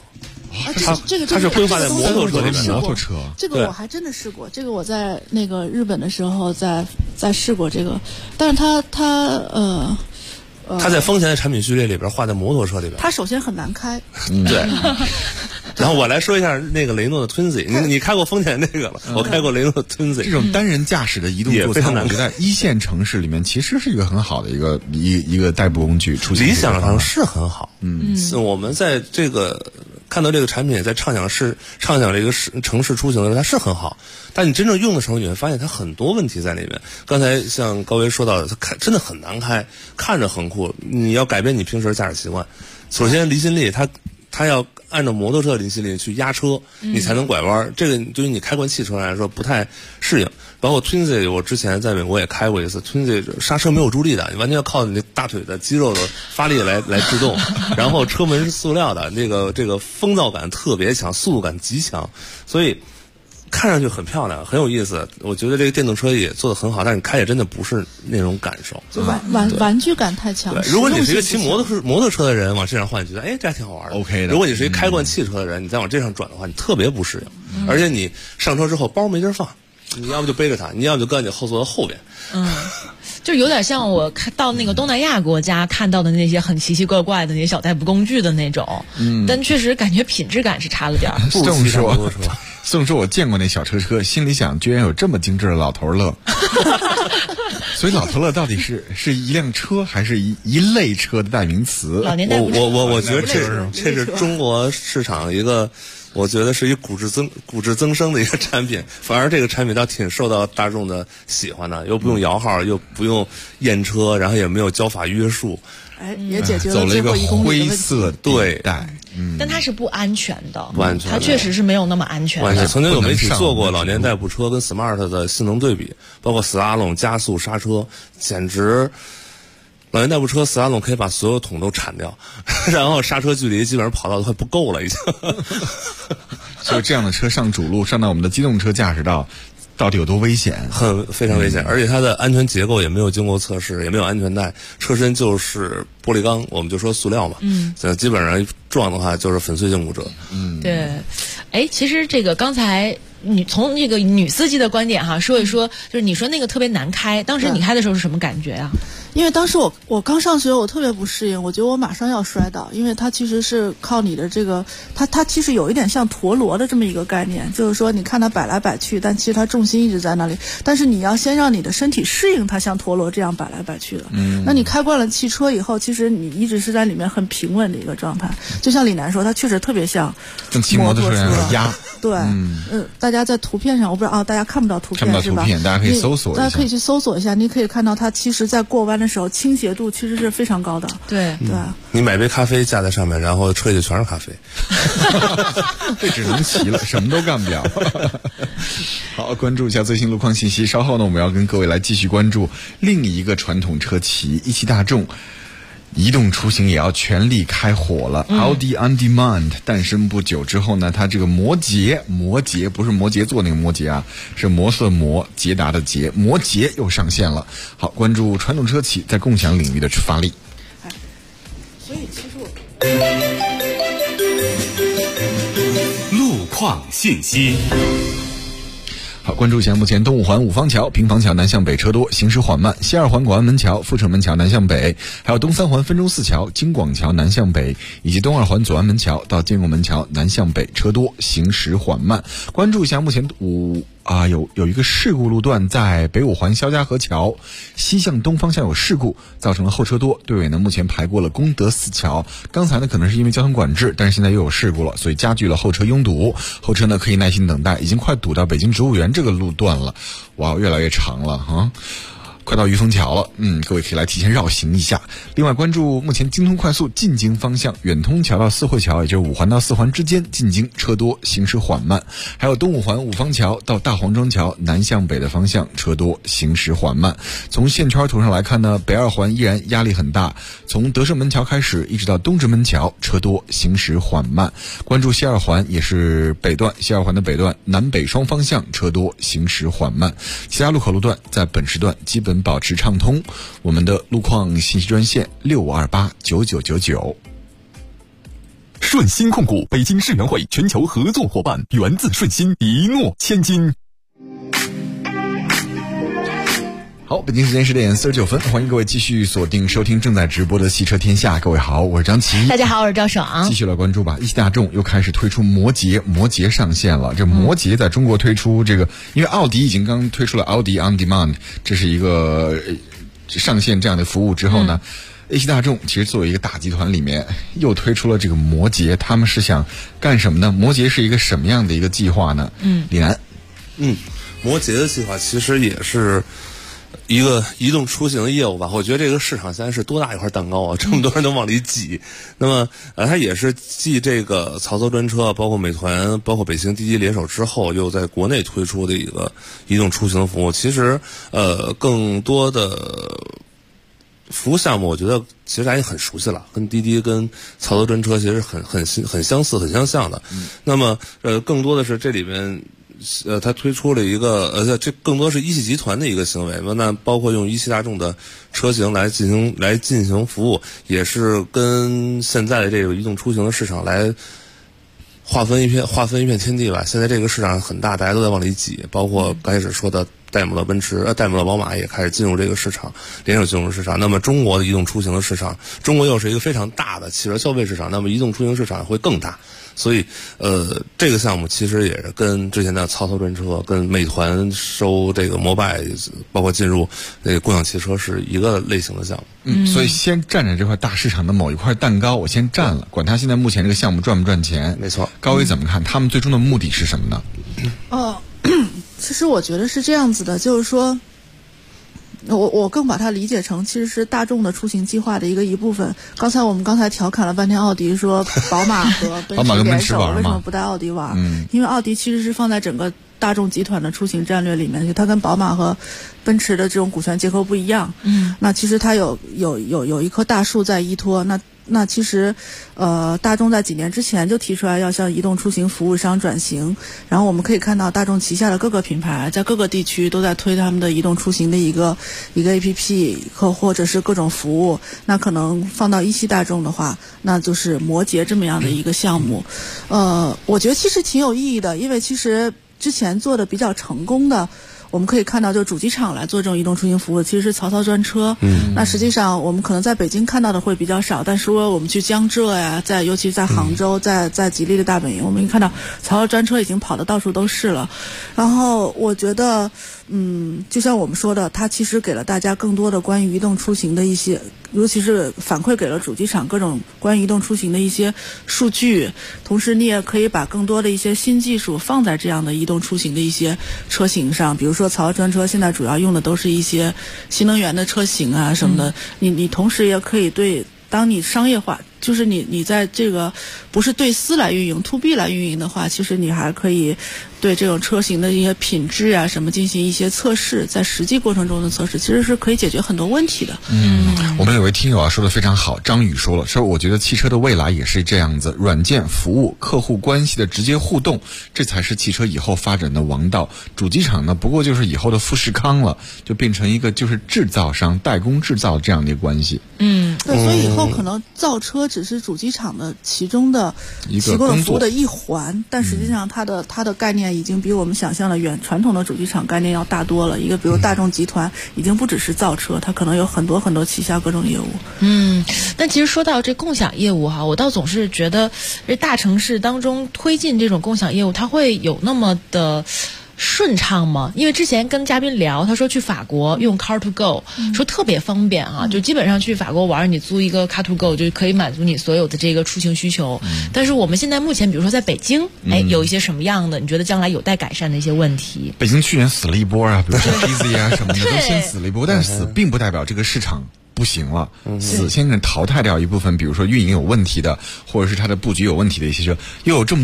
L: 它是规划在摩托车里面。
E: 摩托车，
M: 这个我还真的试过。这个我在那个日本的时候在试过这个，但是
L: 它在丰田的产品序列里边画在摩托车里边。
M: 它首先很难开，
L: 对。然后我来说一下那个雷诺的 Twizy， 你开过丰田那个了？我开过雷诺的 Twizy。这
E: 种单人驾驶的移动座舱，我觉得一线城市里面其实是一个很好的一个代步工具。
L: 理想上是很好。我们在这个看到这个产品在畅想这个城市出行的时候，它是很好。但你真正用的时候，你会发现它很多问题在里面。刚才像高维说到的，它真的很难开，看着很酷。你要改变你平时的驾驶习惯。首先离心力，它要按照摩托车的离心力去压车，你才能拐弯。这个对于你开惯汽车来说不太适应。包括 Twizy， 我之前在美国也开过一次 ，Twizy 刹车没有助力的，你完全要靠你大腿的肌肉的发力来制动。然后车门是塑料的，这个风噪感特别强，速度感极强，所以看上去很漂亮，很有意思。我觉得这个电动车也做得很好，但是开也真的不是那种感受，
M: 玩具感太强。
L: 对，如果你是一个骑摩托车的人，往这上换，你觉得这还挺好玩的
E: ，OK 的。
L: 如果你是一个开惯汽车的人，你再往这上转的话，你特别不适应，而且你上车之后包没地儿放，你要不就背着它，你要不就搁你后座的后边。
H: 就有点像我到那个东南亚国家看到的那些很奇奇怪怪的那些小代步工具的那种，但确实感觉品质感是差了点儿。
E: 宋说我见过那小车，心里想居然有这么精致的老头乐。所以老头乐到底是一辆车还是一类车的代名词？
H: 老年代步车。
L: 我觉得这是中国市场一个。我觉得是一骨质增生的一个产品，反而这个产品倒挺受到大众的喜欢的，又不用摇号，又不用验车，然后也没有交法约束，
M: 也解决了
E: 走了一个灰色地带。
H: 但它是不安全的，
L: 不安全，
H: 它确实是没有那么安全的。
L: 曾经有媒体做过老年代步车跟 Smart 的性能对比，包括斯拉隆加速刹车，简直。老年代步车斯拉隆可以把所有桶都铲掉，然后刹车距离基本上跑到都快不够了已经。
E: 所以这样的车上主路，上到我们的机动车驾驶道，到底有多危险？
L: 非常危险，而且它的安全结构也没有经过测试，也没有安全带，车身就是玻璃钢，我们就说塑料嘛。基本上撞的话就是粉碎性骨折。
H: 对。其实这个刚才你从这个女司机的观点哈说一说，就是你说那个特别难开，当时你开的时候是什么感觉啊？
M: 因为当时我刚上学，我特别不适应，我觉得我马上要摔倒，因为它其实是靠你的这个，它其实有一点像陀螺的这么一个概念，就是说你看它摆来摆去，但其实它重心一直在那里，但是你要先让你的身体适应它像陀螺这样摆来摆去的。那你开惯了汽车以后，其实你一直是在里面很平稳的一个状态，就像李楠说，它确实特别像
E: 摩托车压。
M: 对，大家在图片上，我不知道大家看不到图片是吧？
E: 大家可以搜索一下，
M: 大家可以去搜索一下，你可以看到它其实在过弯的时候倾斜度其实是非常高的。
H: 对，
L: 你买杯咖啡架在上面，然后车里就全是咖啡，
E: 这只能骑了，什么都干不了。好，关注一下最新路况信息。稍后呢，我们要跟各位来继续关注另一个传统车企一汽大众。移动出行也要全力开火了。奥迪 On Demand 诞生不久之后呢，它这个摩羯不是摩羯座那个摩羯啊，是摩色摩捷达的捷，摩羯又上线了。好，关注传统车企在共享领域的发力。
M: 所以其实
A: 路况信息。
E: 好，关注一下目前东五环五方桥、平房桥南向北车多，行驶缓慢；西二环广安门桥、阜成门桥南向北，还有东三环分钟寺桥、京广桥南向北，以及东二环左安门桥到建国门桥南向北车多，行驶缓慢。关注一下目前有一个事故路段，在北五环肖家河桥西向东方向有事故，造成了后车多，队尾呢目前排过了功德寺桥。刚才呢可能是因为交通管制，但是现在又有事故了，所以加剧了后车拥堵。后车呢可以耐心等待，已经快堵到北京植物园这个路段了，哇，越来越长了哈。快到余丰桥了，各位可以来提前绕行一下。另外关注目前京通快速进京方向，远通桥到四惠桥，也就是五环到四环之间进京车多，行驶缓慢。还有东五环五方桥到大黄庄桥南向北的方向车多，行驶缓慢。从线圈图上来看呢，北二环依然压力很大，从德胜门桥开始一直到东直门桥车多，行驶缓慢。关注西二环也是北段，西二环的北段南北双方向车多，行驶缓慢。其他路口路段在本时段基本保持畅通。我们的路况信息专线65289999。
P: 顺鑫控股北京世园会全球合作伙伴，源自顺鑫，一诺千金。
E: 好，北京时间10点49分，欢迎各位继续锁定收听正在直播的汽车天下。各位好，我是张琪。
H: 大家好，我是赵爽。
E: 继续来关注吧。一汽大众又开始推出摩羯上线了。这摩羯在中国推出这个，因为奥迪已经刚推出了奥迪 On Demand， 这是一个上线这样的服务之后呢，一汽大众其实作为一个大集团里面又推出了这个摩羯，他们是想干什么呢？摩羯是一个什么样的一个计划呢？李楠。
L: 摩羯的计划其实也是一个移动出行的业务吧。我觉得这个市场现在是多大一块蛋糕啊，这么多人都往里挤。那么它也是继这个曹操专车，包括美团，包括北京滴滴联手之后，又在国内推出的一个移动出行服务。其实更多的服务项目我觉得其实大家也很熟悉了，跟滴滴跟曹操专车其实很相似很相像的。那么更多的是这里面它推出了一个这更多是一汽集团的一个行为，那包括用一汽大众的车型来进行服务，也是跟现在的这个移动出行的市场来划分一片天地吧。现在这个市场很大，大家都在往里挤，包括刚开始说的戴姆勒宝马也开始进入这个市场，联手进入市场。那么中国的移动出行的市场，中国又是一个非常大的汽车消费市场，那么移动出行市场会更大。所以这个项目其实也是跟之前的曹操专车、跟美团收这个摩拜，包括进入这个共享汽车是一个类型的项目。
E: 所以先占着这块大市场的某一块蛋糕，我先占了，管它现在目前这个项目赚不赚钱。
L: 没错。
E: 高伟怎么看？他们最终的目的是什么呢？
M: 其实我觉得是这样子的，就是说我更把它理解成其实是大众的出行计划的一部分。我们刚才调侃了半天奥迪，说宝马和奔驰联手为什么不带奥迪玩？因为奥迪其实是放在整个大众集团的出行战略里面，它跟宝马和奔驰的这种股权结构不一样。那其实它有一棵大树在依托。那其实，大众在几年之前就提出来要向移动出行服务商转型，然后我们可以看到大众旗下的各个品牌在各个地区都在推他们的移动出行的一个 APP 或者是各种服务。那可能放到一汽大众的话，那就是摩羯这么样的一个项目。我觉得其实挺有意义的，因为其实之前做的比较成功的。我们可以看到，就主机厂来做这种移动出行服务，其实是曹操专车。那实际上我们可能在北京看到的会比较少，但是如果我们去江浙呀，尤其是在杭州，在吉利的大本营，我们可以看到曹操专车已经跑得到处都是了。然后我觉得，就像我们说的，它其实给了大家更多的关于移动出行的一些，尤其是反馈给了主机厂各种关于移动出行的一些数据。同时，你也可以把更多的一些新技术放在这样的移动出行的一些车型上，比如说曹操专车现在主要用的都是一些新能源的车型啊什么的。你同时也可以当你商业化，就是你在这个不是对私来运营 to B 来运营的话，其实你还可以对这种车型的一些品质啊什么进行一些测试，在实际过程中的测试其实是可以解决很多问题的。
E: 我们有位听友说的非常好，张宇说了，说我觉得汽车的未来也是这样子，软件服务客户关系的直接互动，这才是汽车以后发展的王道。主机厂呢不过就是以后的富士康了，就变成一个就是制造商代工制造这样的一个关系。
M: 对，所以以后可能造车只是主机厂的其中的提供的服务的一环，但实际上它的概念已经比我们想象的传统的主机厂概念要大多了。一个比如大众集团已经不只是造车，它可能有很多很多旗下各种业务。
H: 但其实说到这共享业务哈，我倒总是觉得这大城市当中推进这种共享业务，它会有那么的顺畅吗？因为之前跟嘉宾聊，他说去法国用 Car to Go，说特别方便啊，就基本上去法国玩，你租一个 Car to Go 就可以满足你所有的这个出行需求。但是我们现在目前，比如说在北京，有一些什么样的？你觉得将来有待改善的一些问题？
E: 北京去年死了一波啊，比如说 Easy 啊什么的，都先死了一波，但是死并不代表这个市场不行了，死先淘汰掉一部分，比如说运营有问题的，或者是它的布局有问题的一些车，又有这么多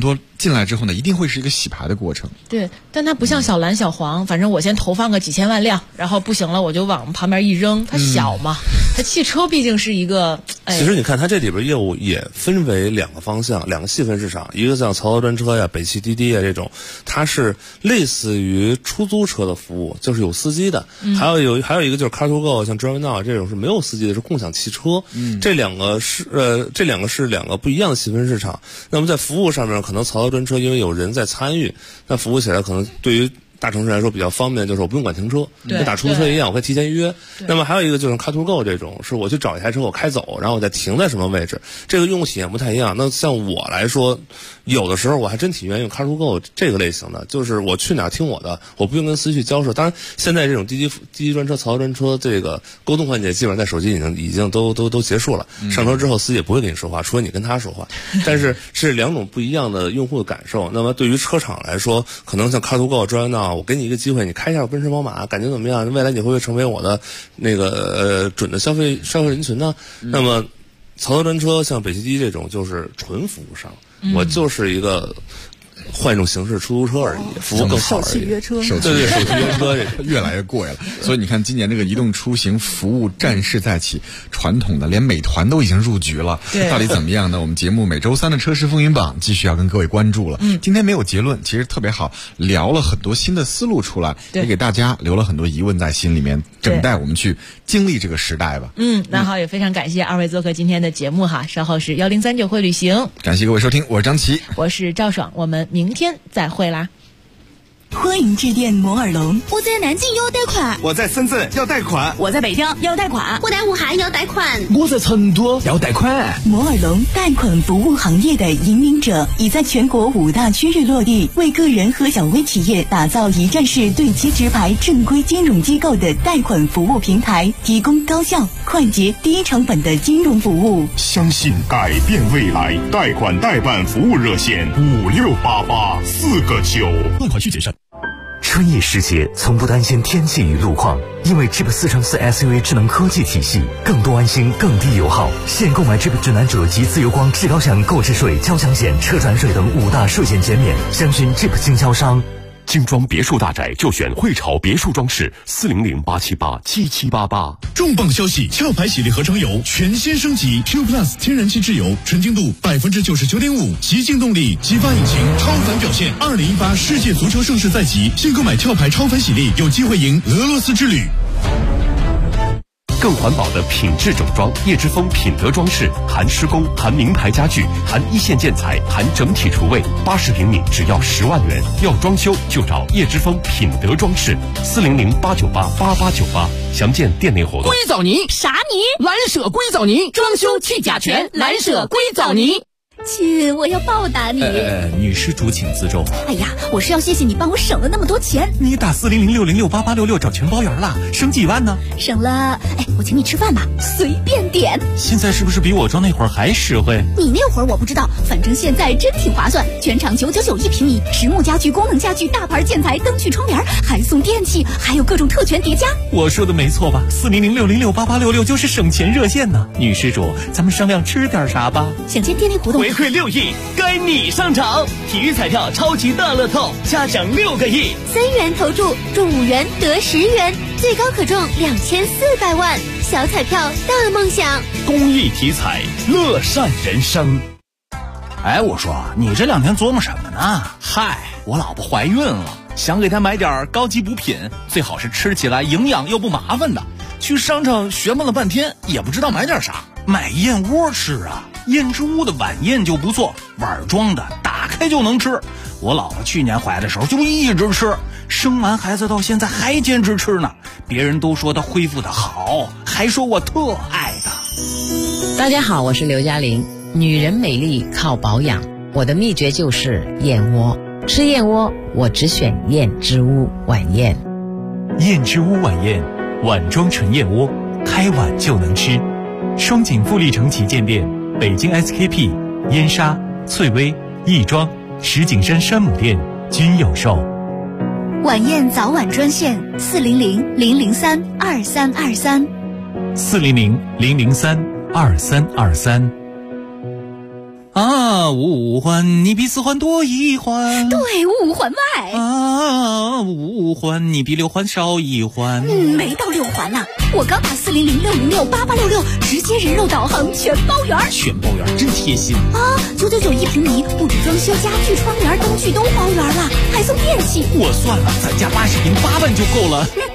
E: 进来之后呢，一定会是一个洗牌的过程。
H: 对，但它不像小蓝小黄，反正我先投放个几千万辆，然后不行了我就往旁边一扔，它小嘛。它汽车毕竟是一个，
L: 其实你看它这里边业务也分为两个方向，两个细分市场，一个像槽头专车呀、北汽滴滴啊这种，它是类似于出租车的服务，就是有司机的；还有一个就是 Car to Go， 像 Drive Now 这种是没有司机的，是共享汽车。这两个是两个不一样的细分市场。那么在服务上面，可能槽头专车因为有人在参与，那服务起来可能对于大城市来说比较方便，就是我不用管停车，跟打出租车一样，我可以提前约。那么还有一个就是 Car to Go 这种，是我去找一台车我开走，然后我再停在什么位置，这个用户体验不太一样。那像我来说，有的时候我还真挺愿意用 Car to Go 这个类型的，就是我去哪儿听我的，我不用跟司机去交涉。当然，现在这种滴滴专车、槽头专车这个沟通环节，基本上在手机已经都结束了。上车之后，司机也不会跟你说话，除非你跟他说话。但是是两种不一样的用户的感受。那么对于车厂来说，可能像 Car to Go、Drive Now，我给你一个机会，你开一下奔驰、宝马，感觉怎么样？未来你会不会成为我的那个准的消费人群呢？那么槽头专车像北汽滴滴这种就是纯服务商，我就是一个换一种形式出租车而已，服务更好而已。
M: 手续约车，
E: 手续约车越来越贵了。所以你看，今年这个移动出行服务战事再起，传统的连美团都已经入局了。到底怎么样呢？我们节目每周3的车市风云榜继续要跟各位关注了。今天没有结论，其实特别好，聊了很多新的思路出来，也给大家留了很多疑问在心里面，等待我们去经历这个时代吧。
H: 那好，也非常感谢二位做客今天的节目哈。稍后是1039会旅行，
E: 感谢各位收听，我是张琪，
H: 我是赵爽，我们明天再会啦。
B: 欢迎致电摩尔龙。
G: 我在南京要贷款，
Q: 我在深圳要贷款，
B: 我在北京要贷款，
G: 我在武汉要贷款，
V: 我在成都要贷款。
B: 摩尔龙贷款服务行业的引领者，已在全国5大区域落地，为个人和小微企业打造一站式对接直排正规金融机构的贷款服务平台，提供高效、快捷、低成本的金融服务。
P: 相信改变未来，贷款代办服务热线5688 4个9。
U: 贷款需谨慎。
F: 春意时节，从不担心天气与路况，因为 Jeep 4×4 SUV 智能科技体系，更多安心，更低油耗。现购买 Jeep 指南者及自由光至高享购置税、交强险、车船税等5大税减减免，详询 Jeep 经销商。
A: 精装别墅大宅就选汇潮别墅装饰，400-878-7788。
R: 重磅消息！壳牌洗涤合成油全新升级 Q Plus 天然气质油，纯净度99.5%，极净动力，激发引擎，超凡表现。2018世界足球盛世在即，现购买壳牌超凡洗涤，有机会赢俄罗斯之旅。
A: 更环保的品质整装，叶之峰品德装饰，含施工，含名牌家具，含一线建材，含整体厨卫，80平米只要10万元。要装修就找叶之峰品德装饰，400-898-8898，详见店内活动。
V: 硅藻泥
G: 啥泥？
V: 蓝舍硅藻泥，装修去甲醛，蓝舍硅藻泥。
G: 亲，我要报答你。
U: 女施主请自重。
G: 哎呀，我是要谢谢你帮我省了那么多钱。
U: 你打400-606-8866找全包圆了，省几万呢？
G: 省了，我请你吃饭吧，随便点。
U: 现在是不是比我装那会儿还实惠？
G: 你那会儿我不知道，反正现在真挺划算，全场999一平米，实木家具、功能家具、大牌建材、灯具、窗帘，还送电器，还有各种特权叠加。
U: 我说的没错吧？400-606-8866就是省钱热线呢。女施主，咱们商量吃点啥吧？
G: 想见店内活动。
V: 回馈6亿，该你上场！体育彩票超级大乐透，加奖6个亿
G: ，3元投注，中5元得10元，最高可中2400万。小彩票大梦想，
V: 公益体彩，乐善人生。 我说你这2天琢磨什么呢？嗨，我老婆怀孕了，想给她买点高级补品，最好是吃起来营养又不麻烦的。去商场学问了半天，也不知道买点啥，买燕窝吃啊。燕之屋的晚宴就不错，碗装的，打开就能吃。我老婆去年怀的时候就一直吃，生完孩子到现在还坚持吃呢。别人都说她恢复的好，还说我特爱她。
T: 大家好，我是刘嘉玲。女人美丽靠保养，我的秘诀就是燕窝。吃燕窝，我只选燕之屋晚宴。
U: 燕之屋晚宴，碗装纯燕窝，开碗就能吃。双井富力城旗舰店。北京 SKP、燕莎、翠微、亦庄、石景山山姆店均有售。
D: 晚宴早晚专线400-003-2323。
U: 400-003-2323。
V: 五环你比4环多1环。
D: 对，5环外。
V: 啊，5环你比6环少1环。
D: 没到6环呢，我刚打400-606-8866，直接人肉导航全包圆。
V: 全包圆真贴心
D: 啊！999一平米，不止装修、家具、窗帘、灯具都包圆了，还送电器。
V: 我算了，咱家80平8万就够了。